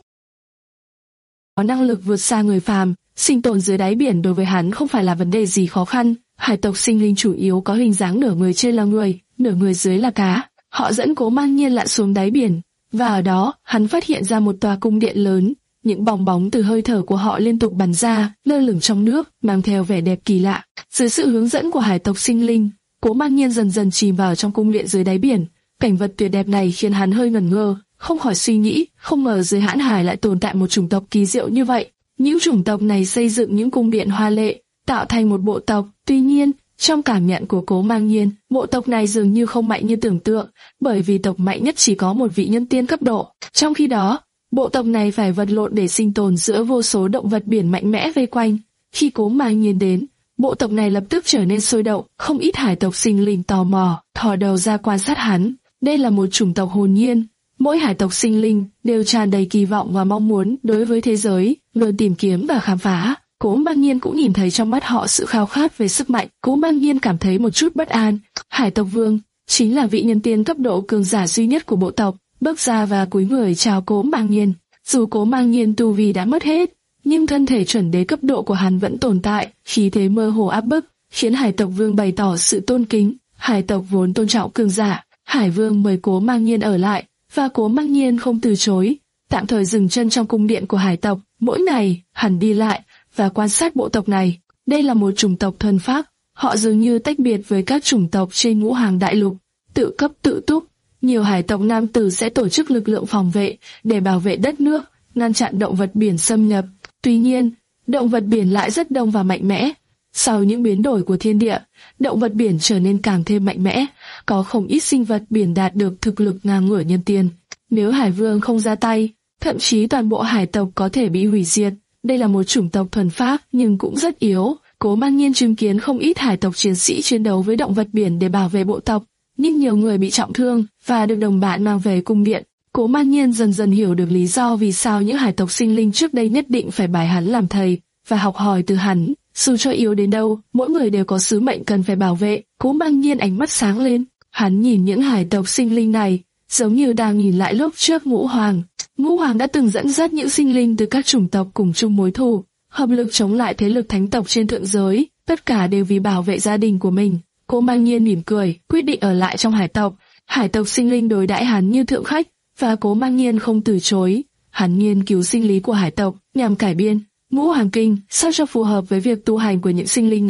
Có năng lực vượt xa người phàm, sinh tồn dưới đáy biển đối với hắn không phải là vấn đề gì khó khăn. Hải tộc sinh linh chủ yếu có hình dáng nửa người trên là người, nửa người dưới là cá. Họ dẫn Cố Mang Nhiên lặn xuống đáy biển, và ở đó, hắn phát hiện ra một tòa cung điện lớn. Những bong bóng từ hơi thở của họ liên tục bắn ra, lơ lửng trong nước, mang theo vẻ đẹp kỳ lạ. Dưới sự hướng dẫn của hải tộc sinh linh, Cố Mang Nhiên dần dần chìm vào trong cung điện dưới đáy biển. Cảnh vật tuyệt đẹp này khiến hắn hơi ngẩn ngơ, không khỏi suy nghĩ, không ngờ dưới Hãn Hải lại tồn tại một chủng tộc kỳ diệu như vậy. Những chủng tộc này xây dựng những cung điện hoa lệ, tạo thành một bộ tộc. Tuy nhiên, trong cảm nhận của Cố Mang Nhiên, bộ tộc này dường như không mạnh như tưởng tượng, bởi vì tộc mạnh nhất chỉ có một vị nhân tiên cấp độ. Trong khi đó, bộ tộc này phải vật lộn để sinh tồn giữa vô số động vật biển mạnh mẽ vây quanh. Khi Cố Mang Nhiên đến, bộ tộc này lập tức trở nên sôi động, không ít hải tộc sinh linh tò mò, thò đầu ra quan sát hắn. Đây là một chủng tộc hồn nhiên. Mỗi hải tộc sinh linh đều tràn đầy kỳ vọng và mong muốn đối với thế giới, luôn tìm kiếm và khám phá. Cố Mang Nhiên cũng nhìn thấy trong mắt họ sự khao khát về sức mạnh. Cố Mang Nhiên cảm thấy một chút bất an. Hải tộc vương chính là vị nhân tiên cấp độ cường giả duy nhất của bộ tộc, bước ra và cúi người chào Cố Mang Nhiên. Dù Cố Mang Nhiên tu vi đã mất hết, nhưng thân thể chuẩn đế cấp độ của hắn vẫn tồn tại, khí thế mơ hồ áp bức, khiến hải tộc vương bày tỏ sự tôn kính. Hải tộc vốn tôn trọng cường giả, Hải vương mời Cố Mang Nhiên ở lại, và Cố Mang Nhiên không từ chối, tạm thời dừng chân trong cung điện của hải tộc. Mỗi ngày, hắn đi lại và quan sát bộ tộc này. Đây là một chủng tộc thuần phác, họ dường như tách biệt với các chủng tộc trên ngũ hàng đại lục, tự cấp tự túc. Nhiều hải tộc nam tử sẽ tổ chức lực lượng phòng vệ để bảo vệ đất nước, ngăn chặn động vật biển xâm nhập. Tuy nhiên, động vật biển lại rất đông và mạnh mẽ. Sau những biến đổi của thiên địa, động vật biển trở nên càng thêm mạnh mẽ, có không ít sinh vật biển đạt được thực lực ngang ngửa nhân tiên. Nếu Hải Vương không ra tay, thậm chí toàn bộ hải tộc có thể bị hủy diệt. Đây là một chủng tộc thuần phác nhưng cũng rất yếu. Cố Mang Nhiên chứng kiến không ít hải tộc chiến sĩ chiến đấu với động vật biển để bảo vệ bộ tộc, nhưng nhiều người bị trọng thương và được đồng bạn mang về cung điện. Cố Mang Nhiên dần dần hiểu được lý do vì sao những hải tộc sinh linh trước đây nhất định phải bài hắn làm thầy và học hỏi từ hắn. Dù cho yếu đến đâu, mỗi người đều có sứ mệnh cần phải bảo vệ. Cố Mang Nhiên ánh mắt sáng lên, hắn nhìn những hải tộc sinh linh này, giống như đang nhìn lại lúc trước Ngũ Hoàng. Ngũ Hoàng đã từng dẫn dắt những sinh linh từ các chủng tộc cùng chung mối thù, hợp lực chống lại thế lực thánh tộc trên thượng giới, tất cả đều vì bảo vệ gia đình của mình. Cố Mang Nhiên mỉm cười, quyết định ở lại trong hải tộc. Hải tộc sinh linh đối đãi hắn như thượng khách, và Cố Mang Nhiên không từ chối. Hắn nghiên cứu sinh lý của hải tộc nhằm cải biên Ngũ Hoàng Kinh sao cho phù hợp với việc tu hành của những sinh linh này.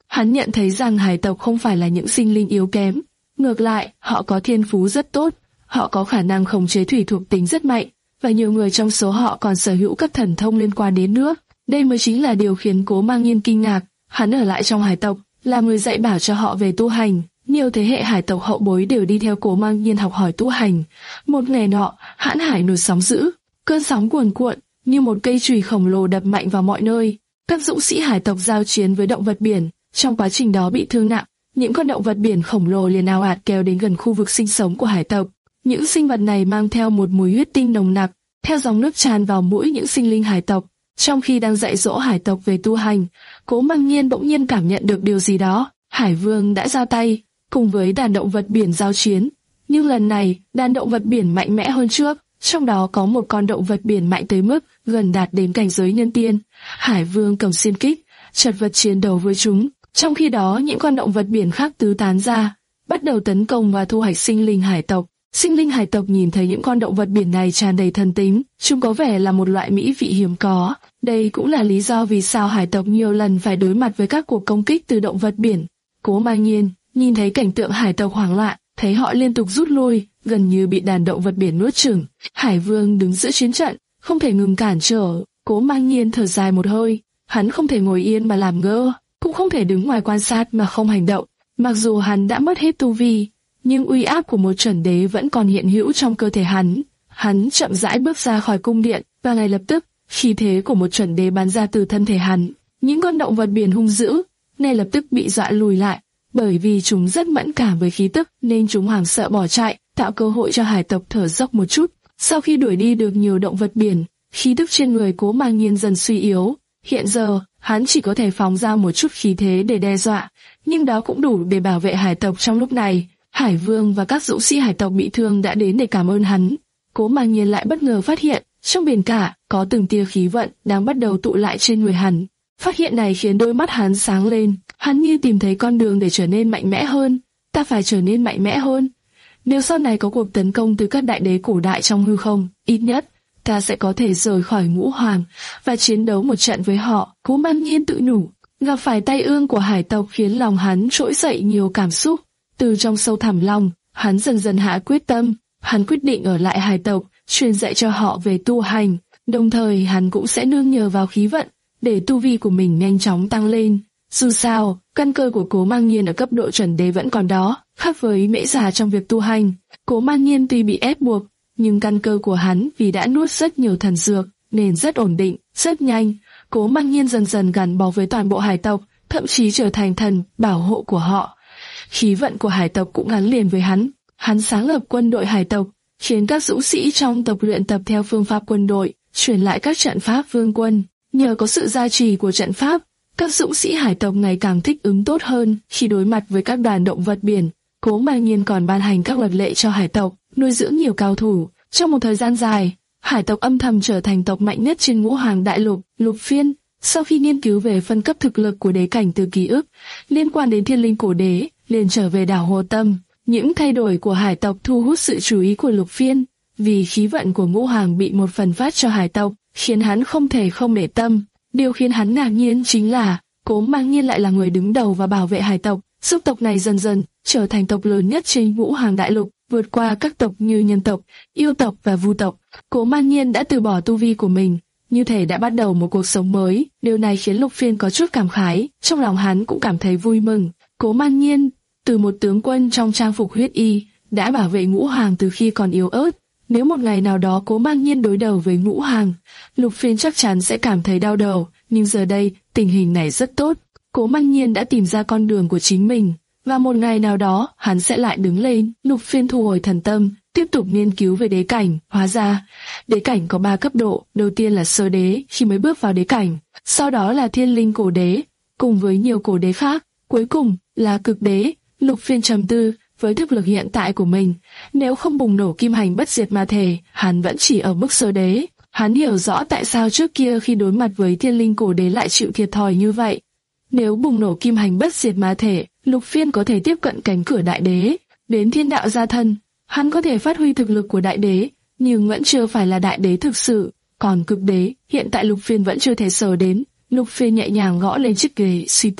Hắn nhận thấy rằng hải tộc không phải là những sinh linh yếu kém, ngược lại, họ có thiên phú rất tốt, họ có khả năng khống chế thủy thuộc tính rất mạnh, và nhiều người trong số họ còn sở hữu các thần thông liên quan đến nước. Đây mới chính là điều khiến Cố Mang Nhiên kinh ngạc. Hắn ở lại trong hải tộc, là người dạy bảo cho họ về tu hành. Nhiều thế hệ hải tộc hậu bối đều đi theo Cố Mang Nhiên học hỏi tu hành. Một ngày nọ, hãn hải nổi sóng dữ, cơn sóng cuồn cuộn như một cây chùy khổng lồ đập mạnh vào mọi nơi. Các dũng sĩ hải tộc giao chiến với động vật biển, trong quá trình đó bị thương nặng. Những con động vật biển khổng lồ liền ào ạt kéo đến gần khu vực sinh sống của hải tộc. Những sinh vật này mang theo một mùi huyết tinh nồng nặc, theo dòng nước tràn vào mũi những sinh linh hải tộc. Trong khi đang dạy dỗ hải tộc về tu hành, Cố Mang Nhiên bỗng nhiên cảm nhận được điều gì đó. Hải Vương đã ra tay, cùng với đàn động vật biển giao chiến. Nhưng lần này, đàn động vật biển mạnh mẽ hơn trước, trong đó có một con động vật biển mạnh tới mức gần đạt đến cảnh giới nhân tiên. Hải Vương cầm xiên kích, chật vật chiến đấu với chúng. Trong khi đó, những con động vật biển khác tứ tán ra, bắt đầu tấn công và thu hoạch sinh linh hải tộc. Sinh linh hải tộc nhìn thấy những con động vật biển này tràn đầy thần tính, chúng có vẻ là một loại mỹ vị hiếm có. Đây cũng là lý do vì sao hải tộc nhiều lần phải đối mặt với các cuộc công kích từ động vật biển. Cố Mang Nhiên nhìn thấy cảnh tượng hải tộc hoảng loạn, thấy họ liên tục rút lui, gần như bị đàn động vật biển nuốt chửng. Hải Vương đứng giữa chiến trận, không thể ngừng cản trở. Cố Mang Nhiên thở dài một hơi, hắn không thể ngồi yên mà làm ngơ, cũng không thể đứng ngoài quan sát mà không hành động. Mặc dù hắn đã mất hết tu vi, nhưng uy áp của một chuẩn đế vẫn còn hiện hữu trong cơ thể hắn. Hắn chậm rãi bước ra khỏi cung điện, và ngay lập tức, khí thế của một chuẩn đế bắn ra từ thân thể hắn. Những con động vật biển hung dữ, ngay lập tức bị dọa lùi lại, bởi vì chúng rất mẫn cảm với khí tức nên chúng hoảng sợ bỏ chạy, tạo cơ hội cho hải tộc thở dốc một chút. Sau khi đuổi đi được nhiều động vật biển, khí tức trên người Cố Mang Nhiên dần suy yếu. Hiện giờ, hắn chỉ có thể phóng ra một chút khí thế để đe dọa, nhưng đó cũng đủ để bảo vệ hải tộc trong lúc này. Hải Vương và các dũng sĩ hải tộc bị thương đã đến để cảm ơn hắn. Cố Mang Nhiên lại bất ngờ phát hiện, trong biển cả, có từng tia khí vận đang bắt đầu tụ lại trên người hắn. Phát hiện này khiến đôi mắt hắn sáng lên, hắn như tìm thấy con đường để trở nên mạnh mẽ hơn. Ta phải trở nên mạnh mẽ hơn. Nếu sau này có cuộc tấn công từ các đại đế cổ đại trong hư không, ít nhất, ta sẽ có thể rời khỏi Ngũ Hoàng và chiến đấu một trận với họ. Cố Mang Nhiên tự nhủ. Gặp phải tay ương của hải tộc khiến lòng hắn trỗi dậy nhiều cảm xúc. Từ trong sâu thẳm lòng, hắn dần dần hạ quyết tâm. Hắn quyết định ở lại hải tộc, truyền dạy cho họ về tu hành. Đồng thời hắn cũng sẽ nương nhờ vào khí vận, để tu vi của mình nhanh chóng tăng lên. Dù sao, căn cơ của Cố Mang Nhiên ở cấp độ chuẩn đế vẫn còn đó, khác với Mễ Già trong việc tu hành. Cố Mang Nhiên tuy bị ép buộc, nhưng căn cơ của hắn vì đã nuốt rất nhiều thần dược, nên rất ổn định, rất nhanh. Cố Mang Nhiên dần dần gắn bó với toàn bộ hải tộc, thậm chí trở thành thần bảo hộ của họ. Khí vận của hải tộc cũng gắn liền với hắn. Hắn sáng lập quân đội hải tộc, khiến các dũng sĩ trong tộc luyện tập theo phương pháp quân đội, truyền lại các trận pháp vương quân. Nhờ có sự gia trì của trận pháp, các dũng sĩ hải tộc ngày càng thích ứng tốt hơn khi đối mặt với các đàn động vật biển. Cố Mang Nhiên còn ban hành các luật lệ cho hải tộc, nuôi dưỡng nhiều cao thủ. Trong một thời gian dài, hải tộc âm thầm trở thành tộc mạnh nhất trên Ngũ Hoàng đại lục. Lục Phiên, sau khi nghiên cứu về phân cấp thực lực của đế cảnh từ ký ức liên quan đến thiên linh cổ đế, liền trở về đảo Hồ Tâm. Những thay đổi của hải tộc thu hút sự chú ý của Lục Phiên, vì khí vận của Ngũ Hoàng bị một phần phát cho hải tộc, khiến hắn không thể không để tâm. Điều khiến hắn ngạc nhiên chính là Cố Mang Nhiên lại là người đứng đầu và bảo vệ hải tộc, giúp tộc này dần dần trở thành tộc lớn nhất trên Ngũ Hoàng đại lục, vượt qua các tộc như nhân tộc, yêu tộc và vu tộc. Cố Mang Nhiên đã từ bỏ tu vi của mình, như thể đã bắt đầu một cuộc sống mới. Điều này khiến Lục Phiên có chút cảm khái, trong lòng hắn cũng cảm thấy vui mừng. Cố Mang Nhiên, từ một tướng quân trong trang phục huyết y, đã bảo vệ Ngũ Hoàng từ khi còn yếu ớt. Nếu một ngày nào đó Cố Mang Nhiên đối đầu với Ngũ Hoàng, Lục Phiên chắc chắn sẽ cảm thấy đau đầu, nhưng giờ đây, tình hình này rất tốt. Cố Mang Nhiên đã tìm ra con đường của chính mình, và một ngày nào đó, hắn sẽ lại đứng lên. Lục Phiên thu hồi thần tâm, tiếp tục nghiên cứu về đế cảnh. Hóa ra, đế cảnh có ba cấp độ, đầu tiên là sơ đế khi mới bước vào đế cảnh, sau đó là thiên linh cổ đế, cùng với nhiều cổ đế khác, cuối cùng là cực đế. Lục Phiên trầm tư, với thực lực hiện tại của mình, nếu không bùng nổ kim hành bất diệt ma thể, hắn vẫn chỉ ở mức sơ đế. Hắn hiểu rõ tại sao trước kia khi đối mặt với thiên linh cổ đế lại chịu thiệt thòi như vậy. Nếu bùng nổ kim hành bất diệt ma thể, Lục Phiên có thể tiếp cận cánh cửa đại đế, đến thiên đạo gia thân. Hắn có thể phát huy thực lực của đại đế, nhưng vẫn chưa phải là đại đế thực sự. Còn cực đế, hiện tại Lục Phiên vẫn chưa thể sờ đến. Lục Phiên nhẹ nhàng gõ lên chiếc ghế, suy tư.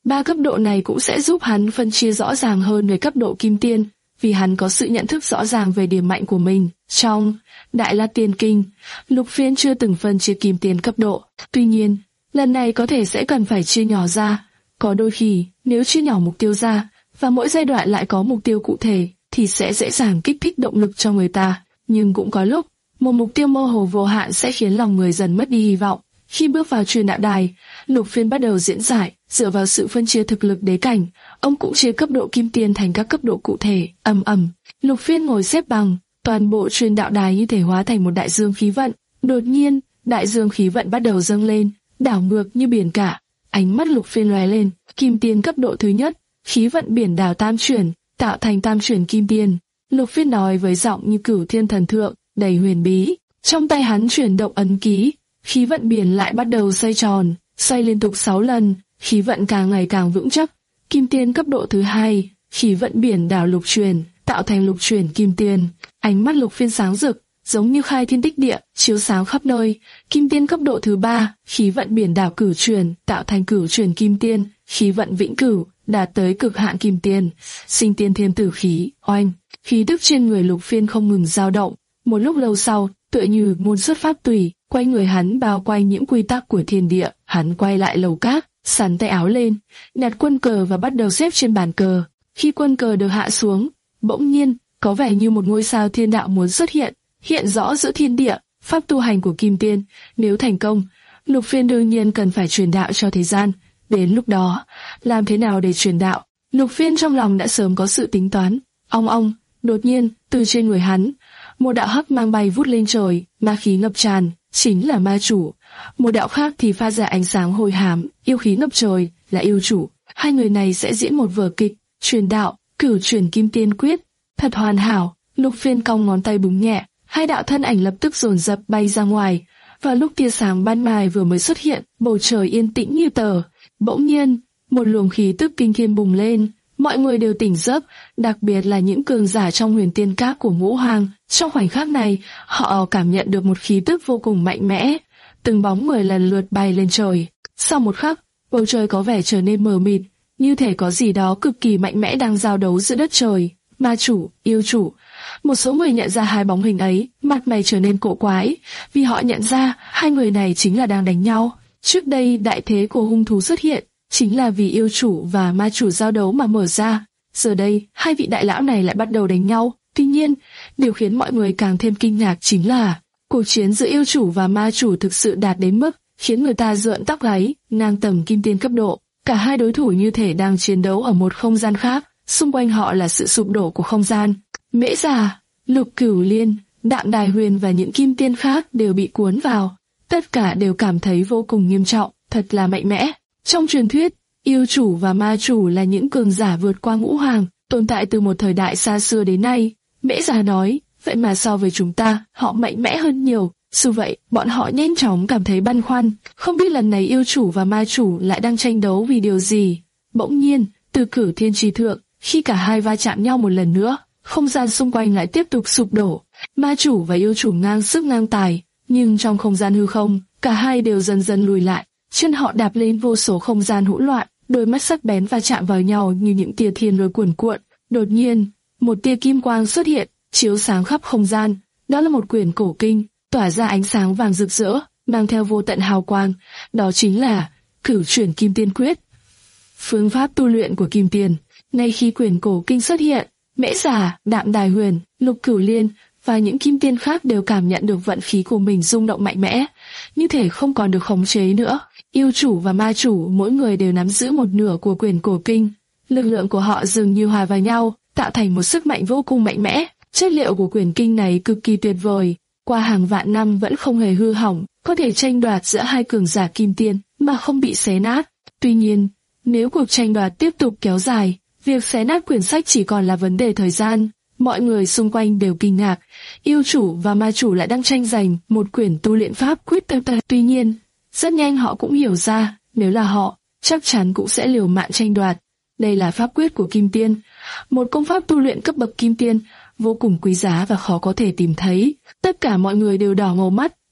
Ba cấp độ này cũng sẽ giúp hắn phân chia rõ ràng hơn về cấp độ kim tiên, vì hắn có sự nhận thức rõ ràng về điểm mạnh của mình. Trong Đại La Tiên Kinh, Lục Phiên chưa từng phân chia kim tiên cấp độ. Tuy nhiên, lần này có thể sẽ cần phải chia nhỏ ra. Có đôi khi, nếu chia nhỏ mục tiêu ra, và mỗi giai đoạn lại có mục tiêu cụ thể, thì sẽ dễ dàng kích thích động lực cho người ta. Nhưng cũng có lúc, một mục tiêu mơ hồ vô hạn sẽ khiến lòng người dần mất đi hy vọng. Khi bước vào truyền đạo đài, Lục Phiên bắt đầu diễn giải, dựa vào sự phân chia thực lực đế cảnh, ông cũng chia cấp độ kim tiên thành các cấp độ cụ thể. Ầm ầm, Lục Phiên ngồi xếp bằng, toàn bộ truyền đạo đài như thể hóa thành một đại dương khí vận. Đột nhiên, đại dương khí vận bắt đầu dâng lên, đảo ngược như biển cả. Ánh mắt Lục Phiên lóe lên, kim tiên cấp độ thứ nhất, khí vận biển đảo tam chuyển, tạo thành tam chuyển kim tiên. Lục Phiên nói với giọng như cửu thiên thần thượng, đầy huyền bí. Trong tay hắn chuyển động ấn ký, khí vận biển lại bắt đầu xoay tròn, xoay liên tục sáu lần, khí vận càng ngày càng vững chắc. Kim tiên cấp độ thứ hai, khí vận biển đảo lục chuyển, tạo thành lục chuyển kim tiên. Ánh mắt Lục Phiên sáng rực, giống như khai thiên tích địa, chiếu sáng khắp nơi. Kim tiên cấp độ thứ ba, khí vận biển đảo cửu chuyển, tạo thành cửu chuyển kim tiên. Khí vận vĩnh cửu, đạt tới cực hạn kim tiên. Sinh tiên thiên tử khí, oanh. Khí tức trên người Lục Phiên không ngừng dao động. Một lúc lâu sau, tựa như môn xuất pháp tùy, quanh người hắn bao quanh những quy tắc của thiên địa. Hắn quay lại lầu cát, sắn tay áo lên, nhặt quân cờ và bắt đầu xếp trên bàn cờ. Khi quân cờ được hạ xuống, bỗng nhiên có vẻ như một ngôi sao thiên đạo muốn xuất hiện, hiện rõ giữa thiên địa. Pháp tu hành của kim tiên, nếu thành công, Lục Phiên đương nhiên cần phải truyền đạo cho thế gian. Đến lúc đó, làm thế nào để truyền đạo? Lục Phiên trong lòng đã sớm có sự tính toán. Ong ong, đột nhiên, từ trên người hắn, một đạo hắc mang bay vút lên trời, ma khí ngập tràn, chính là ma chủ. Một đạo khác thì pha ra ánh sáng hồi hám, yêu khí ngập trời, là yêu chủ. Hai người này sẽ diễn một vở kịch, truyền đạo, cửu chuyển kim tiên quyết. Thật hoàn hảo. Lục Phiên cong ngón tay búng nhẹ, hai đạo thân ảnh lập tức dồn dập bay ra ngoài. Vào lúc tia sáng ban mai vừa mới xuất hiện, bầu trời yên tĩnh như tờ. Bỗng nhiên, một luồng khí tức kinh thiên bùng lên, mọi người đều tỉnh giấc, đặc biệt là những cường giả trong huyền tiên các của Ngũ Hoàng. Trong khoảnh khắc này, họ cảm nhận được một khí tức vô cùng mạnh mẽ. Từng bóng người lần lượt bay lên trời. Sau một khắc, bầu trời có vẻ trở nên mờ mịt, như thể có gì đó cực kỳ mạnh mẽ đang giao đấu giữa đất trời. Ma chủ, yêu chủ. Một số người nhận ra hai bóng hình ấy, mặt mày trở nên cổ quái, vì họ nhận ra hai người này chính là đang đánh nhau. Trước đây đại thế của hung thú xuất hiện, chính là vì yêu chủ và ma chủ giao đấu mà mở ra. Giờ đây, hai vị đại lão này lại bắt đầu đánh nhau. Tuy nhiên, điều khiến mọi người càng thêm kinh ngạc chính là cuộc chiến giữa yêu chủ và ma chủ thực sự đạt đến mức khiến người ta rợn tóc gáy, ngang tầm kim tiên cấp độ. Cả hai đối thủ như thể đang chiến đấu ở một không gian khác, xung quanh họ là sự sụp đổ của không gian. Mễ Già, Lục Cửu Liên, Đạm Đài Huyền và những kim tiên khác đều bị cuốn vào. Tất cả đều cảm thấy vô cùng nghiêm trọng, thật là mạnh mẽ. Trong truyền thuyết, yêu chủ và ma chủ là những cường giả vượt qua Ngũ Hoàng, tồn tại từ một thời đại xa xưa đến nay. Mễ Già nói, vậy mà so với chúng ta, họ mạnh mẽ hơn nhiều. Dù vậy, bọn họ nhanh chóng cảm thấy băn khoăn, không biết lần này yêu chủ và ma chủ lại đang tranh đấu vì điều gì. Bỗng nhiên, từ Cửu Thiên Chi Thượng, khi cả hai va chạm nhau một lần nữa, không gian xung quanh lại tiếp tục sụp đổ. Ma chủ và yêu chủ ngang sức ngang tài, nhưng trong không gian hư không, cả hai đều dần dần lùi lại. Chân họ đạp lên vô số không gian hỗn loạn, đôi mắt sắc bén va chạm vào nhau như những tia thiên lôi cuồn cuộn. Đột nhiên, một tia kim quang xuất hiện, chiếu sáng khắp không gian. Đó là một quyển cổ kinh, tỏa ra ánh sáng vàng rực rỡ, mang theo vô tận hào quang. Đó chính là Cửu Chuyển Kim Tiên Quyết, phương pháp tu luyện của kim tiên. Ngay khi quyển cổ kinh xuất hiện, Mễ Già, Đạm Đài Huyền, Lục Cửu Liên và những kim tiên khác đều cảm nhận được vận khí của mình rung động mạnh mẽ, như thể không còn được khống chế nữa. Yêu chủ và ma chủ mỗi người đều nắm giữ một nửa của quyển cổ kinh. Lực lượng của họ dường như hòa vào nhau, tạo thành một sức mạnh vô cùng mạnh mẽ. Chất liệu của quyển kinh này cực kỳ tuyệt vời, qua hàng vạn năm vẫn không hề hư hỏng, có thể tranh đoạt giữa hai cường giả kim tiên mà không bị xé nát. Tuy nhiên, nếu cuộc tranh đoạt tiếp tục kéo dài, việc xé nát quyển sách chỉ còn là vấn đề thời gian. Mọi người xung quanh đều kinh ngạc, yêu chủ và ma chủ lại đang tranh giành một quyển tu luyện pháp quyết tơ tơ. Tuy nhiên, rất nhanh họ cũng hiểu ra, nếu là họ, chắc chắn cũng sẽ liều mạng tranh đoạt. Đây là pháp quyết của kim tiên, một công pháp tu luyện cấp bậc kim tiên, vô cùng quý giá và khó có thể tìm thấy. Tất cả mọi người đều đỏ ngầu mắt,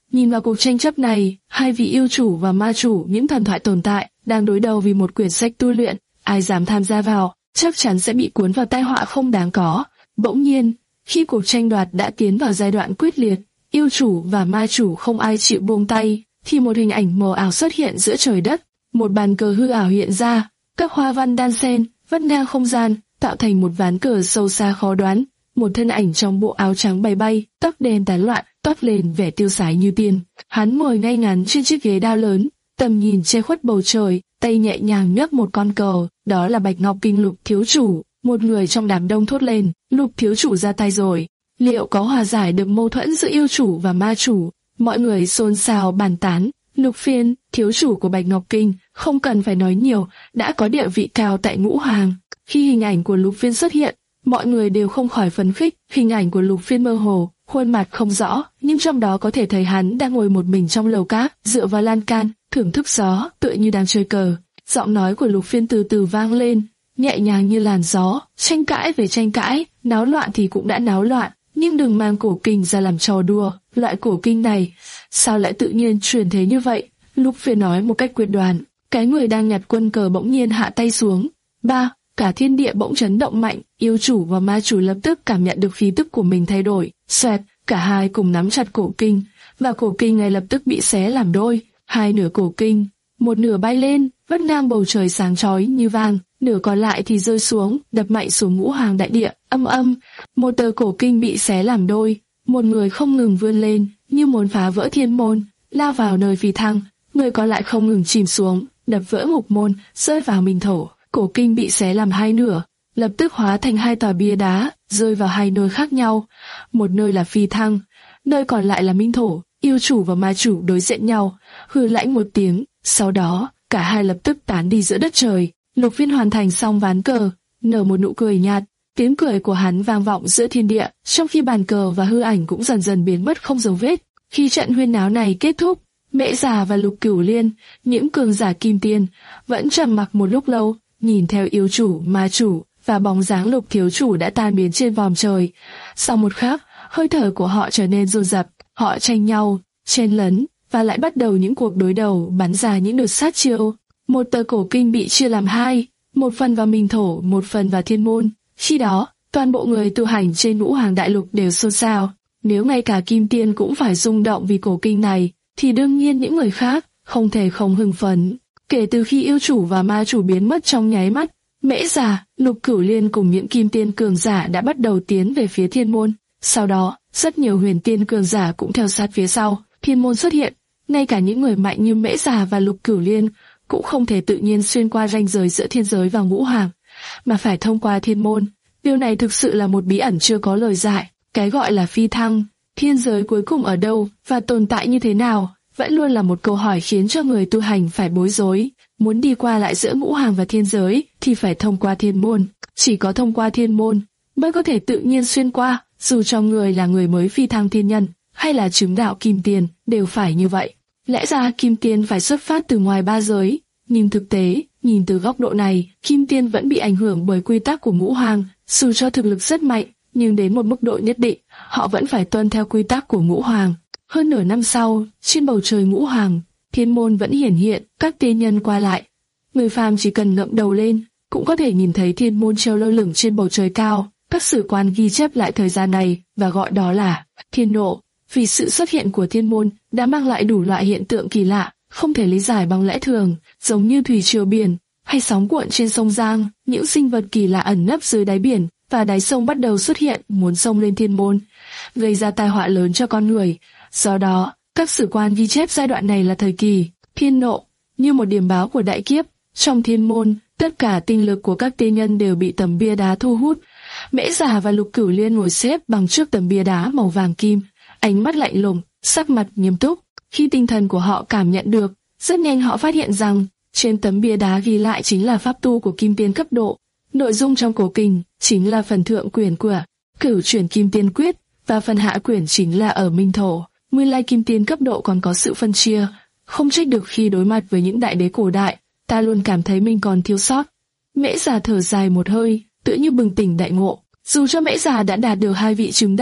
Nhìn vào cuộc tranh chấp này, hai vị yêu chủ và ma chủ những thần thoại tồn tại đang đối đầu vì một quyển sách tu luyện, ai dám tham gia vào, chắc chắn sẽ bị cuốn vào tai họa không đáng có. Bỗng nhiên, khi cuộc tranh đoạt đã tiến vào giai đoạn quyết liệt, yêu chủ và ma chủ không ai chịu buông tay, thì một hình ảnh mờ ảo xuất hiện giữa trời đất, một bàn cờ hư ảo hiện ra, các hoa văn đan xen, vắt ngang không gian, tạo thành một ván cờ sâu xa khó đoán. Một thân ảnh trong bộ áo trắng bay bay, tóc đen tán loạn, toát lên vẻ tiêu sái như tiên. Hắn ngồi ngay ngắn trên chiếc ghế đao lớn, tầm nhìn che khuất bầu trời, tay nhẹ nhàng nhấc một con cờ. Đó là Bạch Ngọc Kinh Lục thiếu chủ. Một người trong đám đông thốt lên, Lục thiếu chủ ra tay rồi. Liệu có hòa giải được mâu thuẫn giữa yêu chủ và ma chủ? Mọi người xôn xao bàn tán. Lục Phiên, thiếu chủ của Bạch Ngọc Kinh, không cần phải nói nhiều, đã có địa vị cao tại ngũ hoàng. Khi hình ảnh của Lục Phiên xuất hiện, mọi người đều không khỏi phấn khích. Hình ảnh của Lục Phiên mơ hồ, khuôn mặt không rõ, nhưng trong đó có thể thấy hắn đang ngồi một mình trong lầu cát, dựa vào lan can, thưởng thức gió, tựa như đang chơi cờ. Giọng nói của Lục Phiên từ từ vang lên, nhẹ nhàng như làn gió. Tranh cãi về tranh cãi, náo loạn thì cũng đã náo loạn, nhưng đừng mang cổ kinh ra làm trò đùa. Loại cổ kinh này, sao lại tự nhiên truyền thế như vậy? Lục Phiên nói một cách quyết đoán. Cái người đang nhặt quân cờ bỗng nhiên hạ tay xuống. Ba, cả thiên địa bỗng chấn động mạnh. Yêu chủ và ma chủ lập tức cảm nhận được khí tức của mình thay đổi. Xoẹt, cả hai cùng nắm chặt cổ kinh, và cổ kinh ngay lập tức bị xé làm đôi. Hai nửa cổ kinh, một nửa bay lên, vắt ngang bầu trời sáng chói như vàng, nửa còn lại thì rơi xuống, đập mạnh xuống ngũ hoàng đại địa. Âm âm, một tờ cổ kinh bị xé làm đôi. Một người không ngừng vươn lên, như muốn phá vỡ thiên môn, lao vào nơi phi thăng. Người còn lại không ngừng chìm xuống, đập vỡ ngục môn, rơi vào minh thổ. Cổ kinh bị xé làm hai nửa, lập tức hóa thành hai tòa bia đá, rơi vào hai nơi khác nhau. Một nơi là phi thăng, nơi còn lại là minh thổ. Yêu chủ và ma chủ đối diện nhau, hừ lãnh một tiếng, sau đó cả hai lập tức tán đi giữa đất trời. Lục Phiên hoàn thành xong ván cờ, nở một nụ cười nhạt, tiếng cười của hắn vang vọng giữa thiên địa, trong khi bàn cờ và hư ảnh cũng dần dần biến mất không dấu vết. Khi trận huyên náo này kết thúc, Mễ Già và Lục Cửu Liên, những cường giả kim tiên, vẫn trầm mặc một lúc lâu, nhìn theo yêu chủ, ma chủ và bóng dáng Lục thiếu chủ đã tan biến trên vòm trời. Sau một khắc, hơi thở của họ trở nên dồn dập, họ tranh nhau, chen lấn và lại bắt đầu những cuộc đối đầu, bắn ra những đợt sát chiêu. Một tờ cổ kinh bị chia làm hai, một phần vào minh thổ, một phần vào thiên môn. Khi đó, toàn bộ người tu hành trên ngũ hoàng đại lục đều xôn xao. Nếu ngay cả kim tiên cũng phải rung động vì cổ kinh này, thì đương nhiên những người khác không thể không hưng phấn. Kể từ khi yêu chủ và ma chủ biến mất trong nháy mắt, Mễ Già, Lục Cửu Liên cùng những kim tiên cường giả đã bắt đầu tiến về phía thiên môn. Sau đó, rất nhiều huyền tiên cường giả cũng theo sát phía sau. Thiên môn xuất hiện, ngay cả những người mạnh như Mễ Già và Lục Cửu Liên cũng không thể tự nhiên xuyên qua ranh giới giữa thiên giới và ngũ hoàng, mà phải thông qua thiên môn. Điều này thực sự là một bí ẩn chưa có lời giải. Cái gọi là phi thăng, thiên giới cuối cùng ở đâu và tồn tại như thế nào, vẫn luôn là một câu hỏi khiến cho người tu hành phải bối rối. Muốn đi qua lại giữa ngũ hoàng và thiên giới thì phải thông qua thiên môn. Chỉ có thông qua thiên môn mới có thể tự nhiên xuyên qua, dù cho người là người mới phi thăng thiên nhân hay là chứng đạo kim tiền đều phải như vậy. Lẽ ra kim tiên phải xuất phát từ ngoài ba giới, nhưng thực tế, nhìn từ góc độ này, kim tiên vẫn bị ảnh hưởng bởi quy tắc của ngũ hoàng. Dù cho thực lực rất mạnh, nhưng đến một mức độ nhất định, họ vẫn phải tuân theo quy tắc của ngũ hoàng. Hơn nửa năm sau, trên bầu trời ngũ hoàng, thiên môn vẫn hiển hiện, các tiên nhân qua lại. Người phàm chỉ cần ngẩng đầu lên, cũng có thể nhìn thấy thiên môn treo lơ lửng trên bầu trời cao. Các sử quan ghi chép lại thời gian này và gọi đó là thiên nộ. Vì sự xuất hiện của thiên môn đã mang lại đủ loại hiện tượng kỳ lạ, không thể lý giải bằng lẽ thường, giống như thủy triều biển hay sóng cuộn trên sông Giang. Những sinh vật kỳ lạ ẩn nấp dưới đáy biển và đáy sông bắt đầu xuất hiện, muốn xông lên thiên môn, gây ra tai họa lớn cho con người. Do đó, các sử quan ghi chép giai đoạn này là thời kỳ thiên nộ, như một điểm báo của đại kiếp. Trong thiên môn, tất cả tinh lực của các tiên nhân đều bị tấm bia đá thu hút. Mễ Già và Lục Cửu Liên ngồi xếp bằng trước tấm bia đá màu vàng kim, ánh mắt lạnh lùng, sắc mặt nghiêm túc. Khi tinh thần của họ cảm nhận được, rất nhanh họ phát hiện rằng trên tấm bia đá ghi lại chính là pháp tu của kim tiên cấp độ. Nội dung trong cổ kinh chính là phần thượng quyển của Cửu chuyển kim tiên quyết và phần hạ quyển chính là ở minh thổ. Nguyên lai kim tiên cấp độ còn có sự phân chia, không trách được khi đối mặt với những đại đế cổ đại, ta luôn cảm thấy mình còn thiếu sót. Mễ Già thở dài một hơi, tựa như bừng tỉnh đại ngộ. Dù cho Mễ Già đã đạt được hai vị chứng đạo,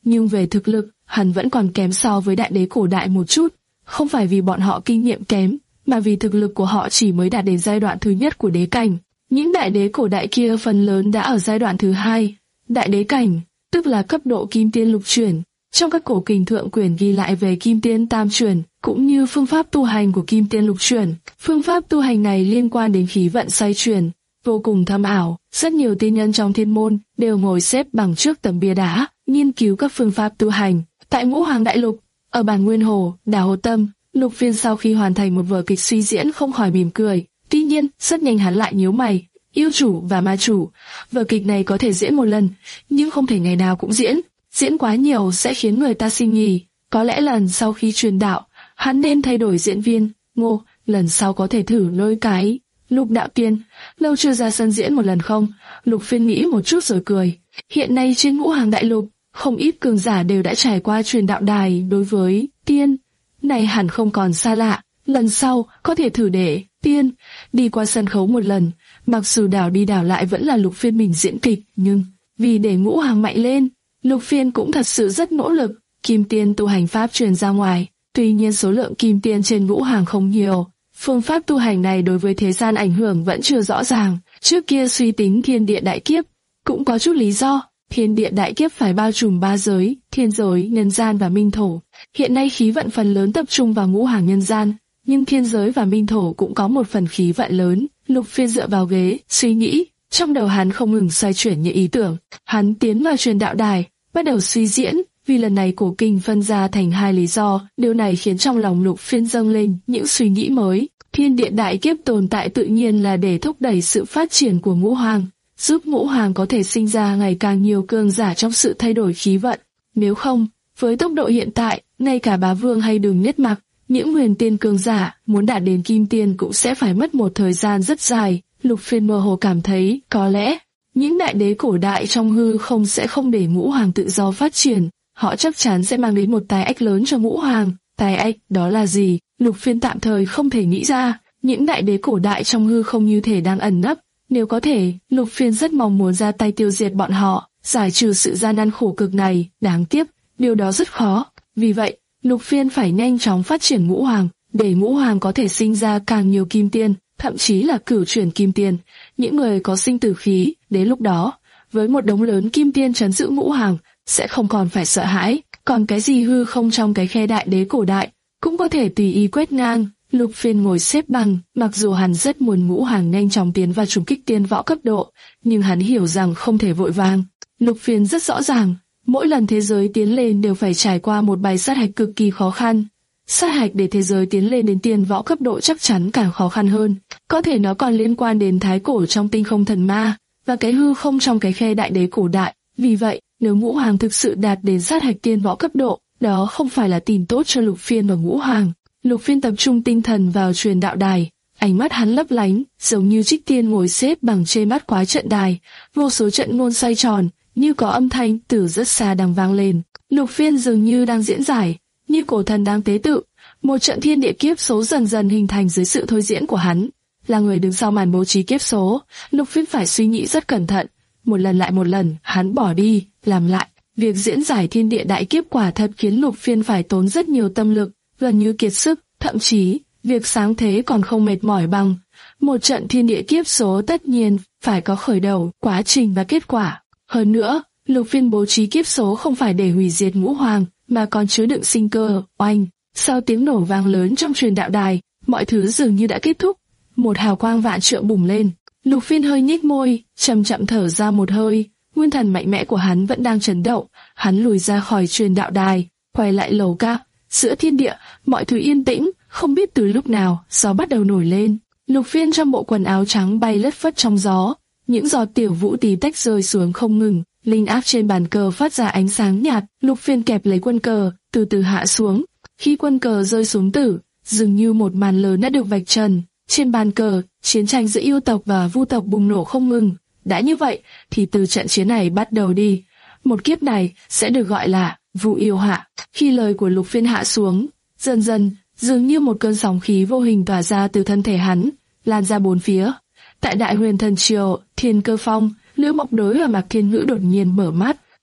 nhưng về thực lực, hắn vẫn còn kém so với đại đế cổ đại một chút. Không phải vì bọn họ kinh nghiệm kém, mà vì thực lực của họ chỉ mới đạt đến giai đoạn thứ nhất của đế cảnh. Những đại đế cổ đại kia phần lớn đã ở giai đoạn thứ hai, đại đế cảnh, tức là cấp độ kim tiên lục chuyển. Trong các cổ kình thượng quyển ghi lại về kim tiên tam chuyển, cũng như phương pháp tu hành của kim tiên lục chuyển. Phương pháp tu hành này liên quan đến khí vận xoay chuyển, vô cùng thâm ảo. Rất nhiều tiên nhân trong thiên môn đều ngồi xếp bằng trước tấm bia đá, nghiên cứu các phương pháp tu hành. Tại Ngũ Hoàng Đại Lục, ở bản Nguyên Hồ, đảo Hồ Tâm, Lục Phiên sau khi hoàn thành một vở kịch suy diễn không khỏi mỉm cười. Tuy nhiên, rất nhanh hắn lại nhíu mày. Yêu chủ và ma chủ, vở kịch này có thể diễn một lần, nhưng không thể ngày nào cũng diễn. Diễn quá nhiều sẽ khiến người ta sinh nghi. Có lẽ lần sau khi truyền đạo, hắn nên thay đổi diễn viên. Ngô, lần sau có thể thử lôi cái Lục Đạo Tiên, lâu chưa ra sân diễn một lần không? Lục Phiên nghĩ một chút rồi cười. Hiện nay trên Ngũ Hoàng Đại Lục, không ít cường giả đều đã trải qua truyền đạo đài đối với tiên. Này hẳn không còn xa lạ, lần sau có thể thử để tiên đi qua sân khấu một lần. Mặc dù đảo đi đảo lại vẫn là Lục Phiên mình diễn kịch, nhưng vì để Ngũ Hoàng mạnh lên, Lục Phiên cũng thật sự rất nỗ lực. Kim tiên tu hành pháp truyền ra ngoài, tuy nhiên số lượng kim tiên trên Ngũ Hoàng không nhiều. Phương pháp tu hành này đối với thế gian ảnh hưởng vẫn chưa rõ ràng. Trước kia suy tính thiên địa đại kiếp, cũng có chút lý do. Thiên địa đại kiếp phải bao trùm ba giới, thiên giới, nhân gian và minh thổ. Hiện nay khí vận phần lớn tập trung vào Ngũ Hoàng nhân gian, nhưng thiên giới và minh thổ cũng có một phần khí vận lớn. Lục Phiên dựa vào ghế, suy nghĩ, trong đầu hắn không ngừng xoay chuyển những ý tưởng. Hắn tiến vào truyền đạo đài, bắt đầu suy diễn. Vì lần này cổ kinh phân ra thành hai lý do, điều này khiến trong lòng Lục Phiên dâng lên những suy nghĩ mới. Thiên địa đại kiếp tồn tại tự nhiên là để thúc đẩy sự phát triển của Ngũ Hoàng, giúp Ngũ Hoàng có thể sinh ra ngày càng nhiều cường giả trong sự thay đổi khí vận. Nếu không, với tốc độ hiện tại, ngay cả Bá Vương hay Đường Nhất Mặc, những huyền tiên cường giả muốn đạt đến kim tiên cũng sẽ phải mất một thời gian rất dài. Lục Phiên mơ hồ cảm thấy có lẽ những đại đế cổ đại trong hư không sẽ không để Ngũ Hoàng tự do phát triển. Họ chắc chắn sẽ mang đến một tai ách lớn cho Ngũ Hoàng. Tai ách đó là gì? Lục Phiên tạm thời không thể nghĩ ra. Những đại đế cổ đại trong hư không như thể đang ẩn nấp. Nếu có thể, Lục Phiên rất mong muốn ra tay tiêu diệt bọn họ, giải trừ sự gian nan khổ cực này. Đáng tiếc, điều đó rất khó. Vì vậy, Lục Phiên phải nhanh chóng phát triển Ngũ Hoàng, để Ngũ Hoàng có thể sinh ra càng nhiều kim tiên, thậm chí là cửu chuyển kim tiên, những người có sinh tử khí. Đến lúc đó, với một đống lớn kim tiên trấn giữ Ngũ Hoàng, sẽ không còn phải sợ hãi. Còn cái gì hư không trong cái khe đại đế cổ đại, cũng có thể tùy ý quét ngang. Lục Phiên ngồi xếp bằng, mặc dù hắn rất muốn Ngũ Hoàng nhanh chóng tiến vào trùng kích tiên võ cấp độ, nhưng hắn hiểu rằng không thể vội vàng. Lục Phiên rất rõ ràng, mỗi lần thế giới tiến lên đều phải trải qua một bài sát hạch cực kỳ khó khăn. Sát hạch để thế giới tiến lên đến tiên võ cấp độ chắc chắn càng khó khăn hơn. Có thể nó còn liên quan đến thái cổ trong tinh không thần ma, và cái hư không trong cái khe đại đế cổ đại. Vì vậy, nếu Ngũ Hoàng thực sự đạt đến sát hạch tiên võ cấp độ, đó không phải là tin tốt cho Lục Phiên và Ngũ Hoàng. Lục Phiên tập trung tinh thần vào truyền đạo đài, ánh mắt hắn lấp lánh, giống như trích tiên ngồi xếp bằng trên bát quái trận đài, vô số trận ngôn xoay tròn, như có âm thanh từ rất xa đang vang lên. Lục Phiên dường như đang diễn giải, như cổ thần đang tế tự, một trận thiên địa kiếp số dần dần hình thành dưới sự thôi diễn của hắn. Là người đứng sau màn bố trí kiếp số, Lục Phiên phải suy nghĩ rất cẩn thận, một lần lại một lần, hắn bỏ đi, làm lại. Việc diễn giải thiên địa đại kiếp quả thật khiến Lục Phiên phải tốn rất nhiều tâm lực, gần như kiệt sức, thậm chí, việc sáng thế còn không mệt mỏi bằng. Một trận thiên địa kiếp số tất nhiên phải có khởi đầu, quá trình và kết quả. Hơn nữa, Lục Phiên bố trí kiếp số không phải để hủy diệt Ngũ Hoàng, mà còn chứa đựng sinh cơ, oanh. Sau tiếng nổ vang lớn trong truyền đạo đài, mọi thứ dường như đã kết thúc. Một hào quang vạn trượng bùng lên. Lục Phiên hơi nhếch môi, chậm chậm thở ra một hơi. Nguyên thần mạnh mẽ của hắn vẫn đang chấn động. Hắn lùi ra khỏi truyền đạo đài, quay lại lầu các. Giữa thiên địa, mọi thứ yên tĩnh. Không biết từ lúc nào, gió bắt đầu nổi lên. Lục Phiên trong bộ quần áo trắng bay lất phất trong gió. Những giọt tiểu vũ tí tách rơi xuống không ngừng. Linh áp trên bàn cờ phát ra ánh sáng nhạt. Lục Phiên kẹp lấy quân cờ, từ từ hạ xuống. Khi quân cờ rơi xuống tử, dường như một màn lớn đã được vạch trần. Trên bàn cờ, chiến tranh giữa yêu tộc và vu tộc bùng nổ không ngừng. Đã như vậy, thì từ trận chiến này bắt đầu đi. Một kiếp này sẽ được gọi là vu yêu hạ. Khi lời của Lục Phiên hạ xuống, dần dần, dường như một cơn sóng khí vô hình tỏa ra từ thân thể hắn, lan ra bốn phía. Tại Đại Huyền Thần Triều, Thiên Cơ Phong, Lữ Mộng Đối và Mạc Thiên Ngữ đột nhiên mở mắt.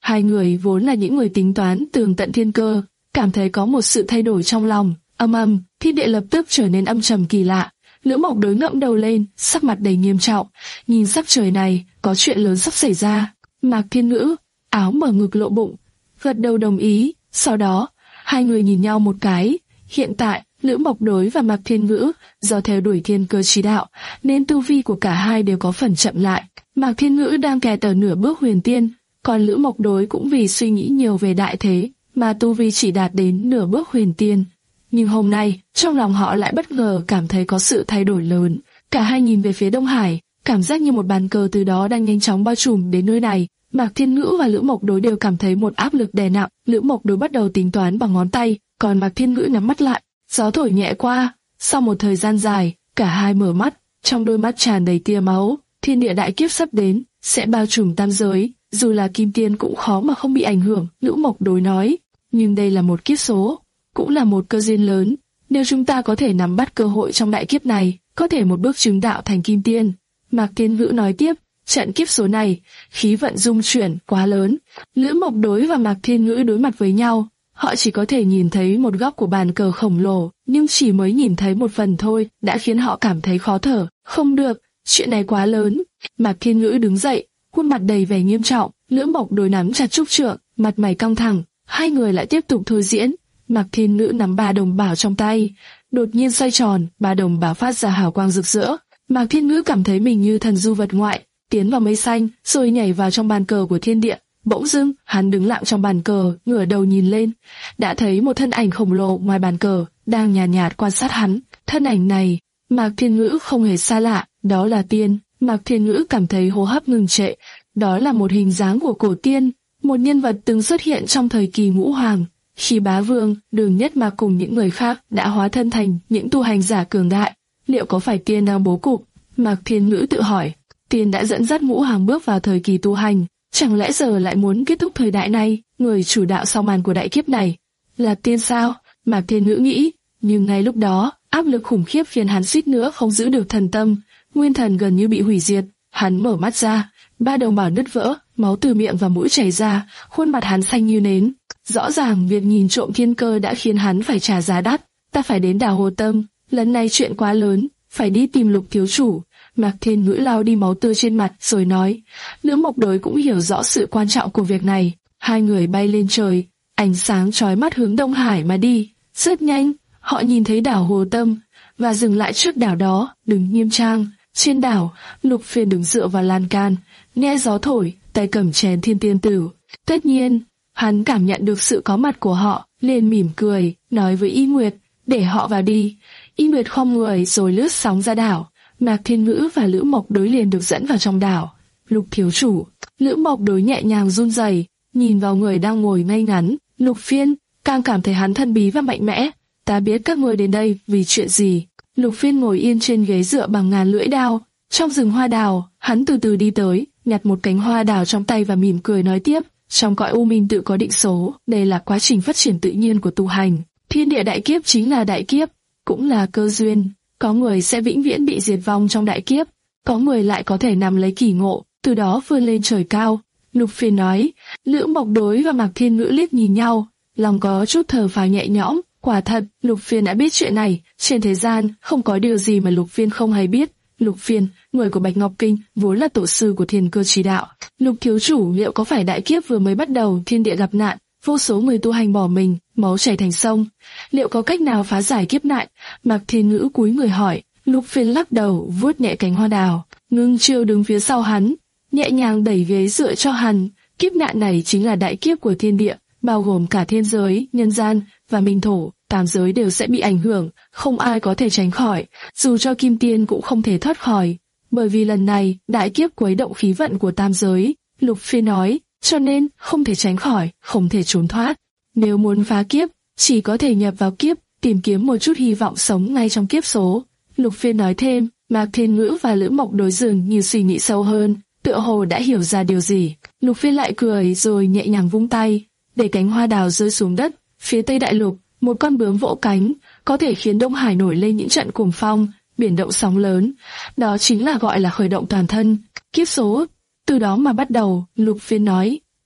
Hai người vốn là những người tính toán tường tận thiên cơ, cảm thấy có một sự thay đổi trong lòng. Âm ầm, thiên địa lập tức trở nên âm trầm kỳ lạ. Lữ Mộc Đối ngẩng đầu lên, sắc mặt đầy nghiêm trọng, nhìn sắc trời này, có chuyện lớn sắp xảy ra. Mạc Thiên Ngữ, áo mở ngực lộ bụng, gật đầu đồng ý. Sau đó, hai người nhìn nhau một cái. Hiện tại, Lữ Mộc Đối và Mạc Thiên Ngữ do theo đuổi thiên cơ chi đạo, nên tu vi của cả hai đều có phần chậm lại. Mạc Thiên Ngữ đang kẹt ở nửa bước huyền tiên, còn Lữ Mộc Đối cũng vì suy nghĩ nhiều về đại thế mà tu vi chỉ đạt đến nửa bước huyền tiên. Nhưng hôm nay, trong lòng họ lại bất ngờ cảm thấy có sự thay đổi lớn. Cả hai nhìn về phía Đông Hải, cảm giác như một bàn cờ từ đó đang nhanh chóng bao trùm đến nơi này. Mạc Thiên Ngữ và Lữ Mộc Đối đều cảm thấy một áp lực đè nặng. Lữ Mộc Đối bắt đầu tính toán bằng ngón tay, còn Mạc Thiên Ngữ nhắm mắt lại. Gió thổi nhẹ qua, sau một thời gian dài, cả hai mở mắt, trong đôi mắt tràn đầy tia máu. Thiên địa đại kiếp sắp đến, sẽ bao trùm tam giới, dù là kim tiên cũng khó mà không bị ảnh hưởng. Lữ Mộc Đối nói, nhưng đây là một kiếp số, cũng là một cơ duyên lớn. Nếu chúng ta có thể nắm bắt cơ hội trong đại kiếp này, có thể một bước chứng đạo thành kim tiên. Mạc Thiên Ngữ nói tiếp, trận kiếp số này, khí vận dung chuyển quá lớn. Lữ Mộc Đối và Mạc Thiên Ngữ đối mặt với nhau, họ chỉ có thể nhìn thấy một góc của bàn cờ khổng lồ, nhưng chỉ mới nhìn thấy một phần thôi, đã khiến họ cảm thấy khó thở. Không được, chuyện này quá lớn. Mạc Thiên Ngữ đứng dậy, khuôn mặt đầy vẻ nghiêm trọng. Lữ Mộc Đối nắm chặt trúc trượng, mặt mày căng thẳng. Hai người lại tiếp tục thôi diễn. Mạc Thiên Ngữ nắm ba đồng bảo trong tay, đột nhiên xoay tròn, ba đồng bảo phát ra hào quang rực rỡ. Mạc Thiên Ngữ cảm thấy mình như thần du vật ngoại, tiến vào mây xanh, rồi nhảy vào trong bàn cờ của thiên địa. Bỗng dưng, hắn đứng lặng trong bàn cờ, ngửa đầu nhìn lên, đã thấy một thân ảnh khổng lồ ngoài bàn cờ, đang nhàn nhạt, nhạt quan sát hắn. Thân ảnh này, Mạc Thiên Ngữ không hề xa lạ, đó là tiên. Mạc Thiên Ngữ cảm thấy hô hấp ngừng trệ, đó là một hình dáng của cổ tiên, một nhân vật từng xuất hiện trong thời kỳ ngũ hoàng. Khi Bá Vương, Đường Nhất Mạc cùng những người khác đã hóa thân thành những tu hành giả cường đại, liệu có phải tiên đang bố cục? Mạc Thiên Ngữ tự hỏi, tiên đã dẫn dắt ngũ hoàng bước vào thời kỳ tu hành, chẳng lẽ giờ lại muốn kết thúc thời đại này? Người chủ đạo sau màn của đại kiếp này là tiên sao? Mạc Thiên Ngữ nghĩ, nhưng ngay lúc đó, áp lực khủng khiếp khiến hắn suýt nữa không giữ được thần tâm, nguyên thần gần như bị hủy diệt. Hắn mở mắt ra, ba đồng bảo nứt vỡ, máu từ miệng và mũi chảy ra, khuôn mặt hắn xanh như nến. Rõ ràng việc nhìn trộm thiên cơ đã khiến hắn phải trả giá đắt. Ta phải đến đảo Hồ Tâm, lần này chuyện quá lớn, phải đi tìm Lục thiếu chủ. Mạc Thiên Ngữ lau đi máu tươi trên mặt rồi nói. Lữ Mộc Đối cũng hiểu rõ sự quan trọng của việc này. Hai người bay lên trời, ánh sáng chói mắt hướng Đông Hải mà đi. Rất nhanh, họ nhìn thấy đảo Hồ Tâm và dừng lại trước đảo đó, đứng nghiêm trang. Trên đảo, Lục Phiên đứng dựa vào lan can, nghe gió thổi, tay cầm chén thiên tiên tử. Tất nhiên, hắn cảm nhận được sự có mặt của họ, liền mỉm cười, nói với Y Nguyệt, để họ vào đi. Y Nguyệt khom người rồi lướt sóng ra đảo. Mạc Thiên Ngữ và Lữ Mộc Đối liền được dẫn vào trong đảo. Lục thiếu chủ. Lữ Mộc Đối nhẹ nhàng run rẩy, nhìn vào người đang ngồi ngay ngắn. Lục Phiên càng cảm thấy hắn thân bí và mạnh mẽ. Ta biết các ngươi đến đây vì chuyện gì. Lục Phiên ngồi yên trên ghế dựa bằng ngàn lưỡi đao. Trong rừng hoa đào, hắn từ từ đi tới, nhặt một cánh hoa đào trong tay và mỉm cười nói tiếp. Trong cõi u minh tự có định số, đây là quá trình phát triển tự nhiên của tu hành. Thiên địa đại kiếp chính là đại kiếp, cũng là cơ duyên. Có người sẽ vĩnh viễn bị diệt vong trong đại kiếp, có người lại có thể nắm lấy kỳ ngộ, từ đó vươn lên trời cao. Lục Phiên nói. Lữ Mộc Đối và Mạc Thiên Ngữ liếc nhìn nhau, lòng có chút thở phào nhẹ nhõm. Quả thật, Lục Phiên đã biết chuyện này. Trên thế gian không có điều gì mà Lục Phiên không hay biết. Lục Phiên, người của Bạch Ngọc Kinh, vốn là tổ sư của thiên cơ chi đạo. Lục thiếu chủ, liệu có phải đại kiếp vừa mới bắt đầu, thiên địa gặp nạn, vô số người tu hành bỏ mình, máu chảy thành sông, liệu có cách nào phá giải kiếp nạn? Mạc Thiên Ngữ cúi người hỏi. Lục Phiên lắc đầu, vuốt nhẹ cánh hoa đào. Ngưng Chiêu đứng phía sau hắn, nhẹ nhàng đẩy ghế dựa cho hắn. Kiếp nạn này chính là đại kiếp của thiên địa, bao gồm cả thiên giới, nhân gian và minh thổ. Tam giới đều sẽ bị ảnh hưởng, không ai có thể tránh khỏi, dù cho kim tiên cũng không thể thoát khỏi. Bởi vì lần này, đại kiếp quấy động khí vận của tam giới, Lục Phiên nói, cho nên không thể tránh khỏi, không thể trốn thoát. Nếu muốn phá kiếp, chỉ có thể nhập vào kiếp, tìm kiếm một chút hy vọng sống ngay trong kiếp số. Lục Phiên nói thêm. Mạc Thiên Ngữ và Lữ Mộc Đối dường như suy nghĩ sâu hơn, tựa hồ đã hiểu ra điều gì. Lục Phiên lại cười rồi nhẹ nhàng vung tay, để cánh hoa đào rơi xuống đất. Phía Tây Đại Lục, một con bướm vỗ cánh, có thể khiến Đông Hải nổi lên những trận cuồng phong, biển động sóng lớn. Đó chính là gọi là khởi động toàn thân, kiếp số. Từ đó mà bắt đầu, Lục Phiên nói.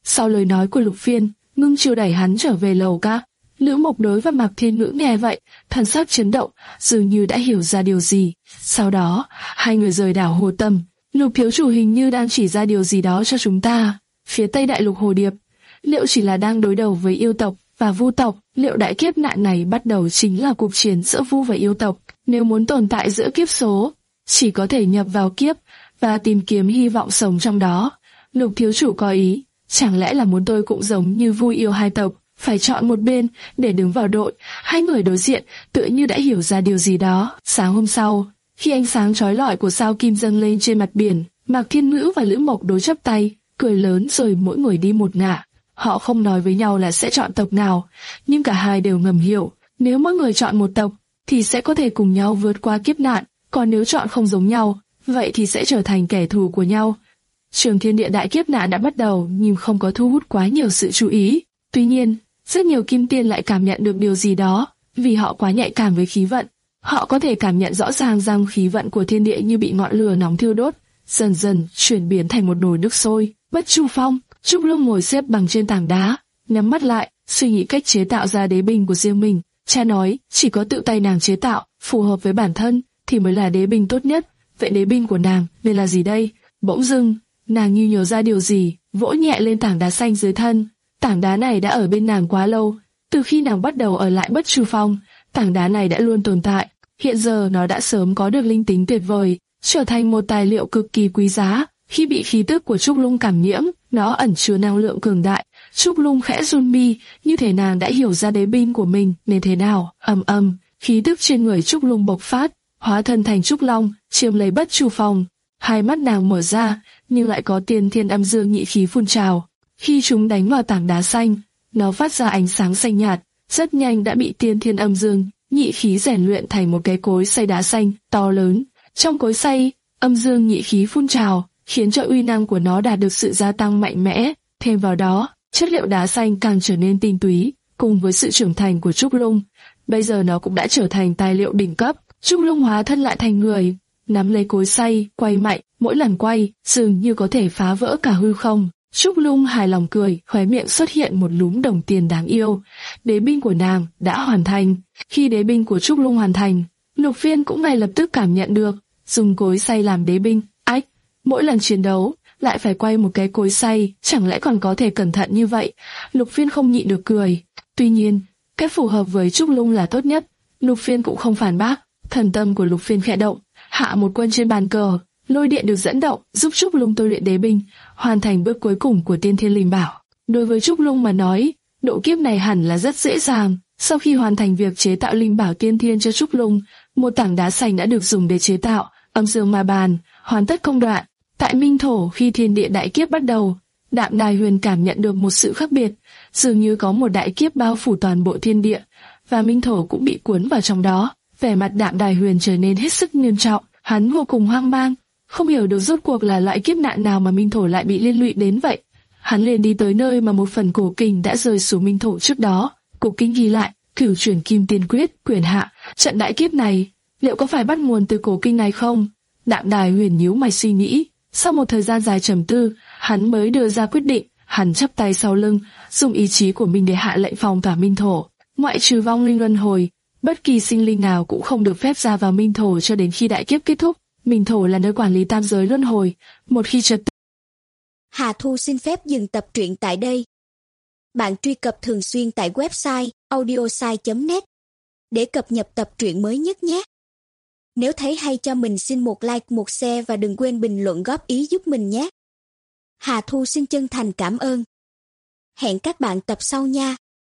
Sau lời nói của Lục Phiên, Ngưng Chiêu đẩy hắn trở về lầu các. Lữ Mộc Đối và Mạc Thiên Ngữ nghe vậy, thần sắc chấn động, dường như đã hiểu ra điều gì. Sau đó, hai người rời đảo Hồ Tâm. Lục thiếu chủ hình như đang chỉ ra điều gì đó cho chúng ta. Phía tây đại lục Hồ Điệp, liệu chỉ là đang đối đầu với yêu tộc và vu tộc? Liệu đại kiếp nạn này bắt đầu chính là cuộc chiến giữa vu và yêu tộc? Nếu muốn tồn tại giữa kiếp số, chỉ có thể nhập vào kiếp và tìm kiếm hy vọng sống trong đó. Lục thiếu chủ có ý, chẳng lẽ là muốn tôi cũng giống như vu yêu hai tộc, phải chọn một bên để đứng vào đội? Hai người đối diện tựa như đã hiểu ra điều gì đó. Sáng hôm sau, khi ánh sáng chói lọi của sao kim dâng lên trên mặt biển, Mạc Thiên Ngữ và Lữ Mộc Đối chắp tay, cười lớn rồi mỗi người đi một ngả. Họ không nói với nhau là sẽ chọn tộc nào, nhưng cả hai đều ngầm hiểu, nếu mỗi người chọn một tộc, thì sẽ có thể cùng nhau vượt qua kiếp nạn, còn nếu chọn không giống nhau, vậy thì sẽ trở thành kẻ thù của nhau. Trường Thiên Địa đại kiếp nạn đã bắt đầu nhưng không có thu hút quá nhiều sự chú ý. Tuy nhiên, rất nhiều kim tiên lại cảm nhận được điều gì đó, vì họ quá nhạy cảm với khí vận. Họ có thể cảm nhận rõ ràng rằng khí vận của thiên địa như bị ngọn lửa nóng thiêu đốt, dần dần chuyển biến thành một nồi nước sôi. Bất Chu Phong, Trúc Lung ngồi xếp bằng trên tảng đá, nhắm mắt lại, suy nghĩ cách chế tạo ra đế binh của riêng mình. Cha nói, chỉ có tự tay nàng chế tạo, phù hợp với bản thân, thì mới là đế binh tốt nhất. Vậy đế binh của nàng nên là gì đây? Bỗng dưng, nàng như nhớ ra điều gì, vỗ nhẹ lên tảng đá xanh dưới thân. Tảng đá này đã ở bên nàng quá lâu, từ khi nàng bắt đầu ở lại Bất Chu Phong, tảng đá này đã luôn tồn tại. Hiện giờ nó đã sớm có được linh tính tuyệt vời, trở thành một tài liệu cực kỳ quý giá. Khi bị khí tức của Trúc Lung cảm nhiễm, nó ẩn chứa năng lượng cường đại. Trúc Lung khẽ run mi, như thể nàng đã hiểu ra đế binh của mình nên thế nào. Ầm ầm, khí tức trên người Trúc Lung bộc phát, hóa thân thành Trúc Long, chiếm lấy Bất Chu Phong. Hai mắt nàng mở ra, nhưng lại có tiên thiên âm dương nhị khí phun trào. Khi chúng đánh vào tảng đá xanh, nó phát ra ánh sáng xanh nhạt, rất nhanh đã bị tiên thiên âm dương nhị khí rèn luyện thành một cái cối xay đá xanh to lớn. Trong cối xay, âm dương nhị khí phun trào, khiến cho uy năng của nó đạt được sự gia tăng mạnh mẽ. Thêm vào đó, chất liệu đá xanh càng trở nên tinh túy, cùng với sự trưởng thành của Trúc Lung, bây giờ nó cũng đã trở thành tài liệu đỉnh cấp. Trúc Lung hóa thân lại thành người, nắm lấy cối xay, quay mạnh, mỗi lần quay, dường như có thể phá vỡ cả hư không. Trúc Lung hài lòng cười, khóe miệng xuất hiện một lúm đồng tiền đáng yêu. Đế binh của nàng đã hoàn thành. Khi đế binh của Trúc Lung hoàn thành, Lục Phiên cũng ngay lập tức cảm nhận được, dùng cối xay làm đế binh. Ách, mỗi lần chiến đấu lại phải quay một cái cối xay, chẳng lẽ còn có thể cẩn thận như vậy? Lục Phiên không nhịn được cười. Tuy nhiên, cách phù hợp với Trúc Lung là tốt nhất. Lục Phiên cũng không phản bác. Thần tâm của Lục Phiên khẽ động, hạ một quân trên bàn cờ, lôi điện được dẫn động, giúp Trúc Lung tôi luyện đế binh, hoàn thành bước cuối cùng của Tiên Thiên Linh Bảo. Đối với Trúc Lung mà nói, độ kiếp này hẳn là rất dễ dàng. Sau khi hoàn thành việc chế tạo linh bảo tiên thiên cho Trúc Lung, một tảng đá xanh đã được dùng để chế tạo âm dương ma bàn, hoàn tất công đoạn. Tại Minh Thổ, khi thiên địa đại kiếp bắt đầu, Đạm Đài Huyền cảm nhận được một sự khác biệt, dường như có một đại kiếp bao phủ toàn bộ thiên địa, và Minh Thổ cũng bị cuốn vào trong đó. Vẻ mặt Đạm Đài Huyền trở nên hết sức nghiêm trọng, hắn vô cùng hoang mang, không hiểu được rốt cuộc là loại kiếp nạn nào mà Minh Thổ lại bị liên lụy đến vậy. Hắn liền đi tới nơi mà một phần cổ kinh đã rơi xuống Minh Thổ trước đó. Cổ kinh ghi lại, Cửu Chuyển Kim Tiên Quyết, quyển hạ, trận đại kiếp này, liệu có phải bắt nguồn từ cổ kinh này không? Đạm Đài Huyền nhíu mày suy nghĩ, sau một thời gian dài trầm tư, hắn mới đưa ra quyết định. Hắn chắp tay sau lưng, dùng ý chí của mình để hạ lệnh phong tỏa Minh Thổ, ngoại trừ vong linh luân hồi, bất kỳ sinh linh nào cũng không được phép ra vào Minh Thổ cho đến khi đại kiếp kết thúc. Minh Thổ là nơi quản lý tam giới luân hồi, một khi trật tự. Hà Thu xin phép dừng tập truyện tại đây. Bạn truy cập thường xuyên tại website audiosai chấm net để cập nhật tập truyện mới nhất nhé. Nếu thấy hay cho mình xin một like, một share và đừng quên bình luận góp ý giúp mình nhé. Hà Thu xin chân thành cảm ơn. Hẹn các bạn tập sau nha.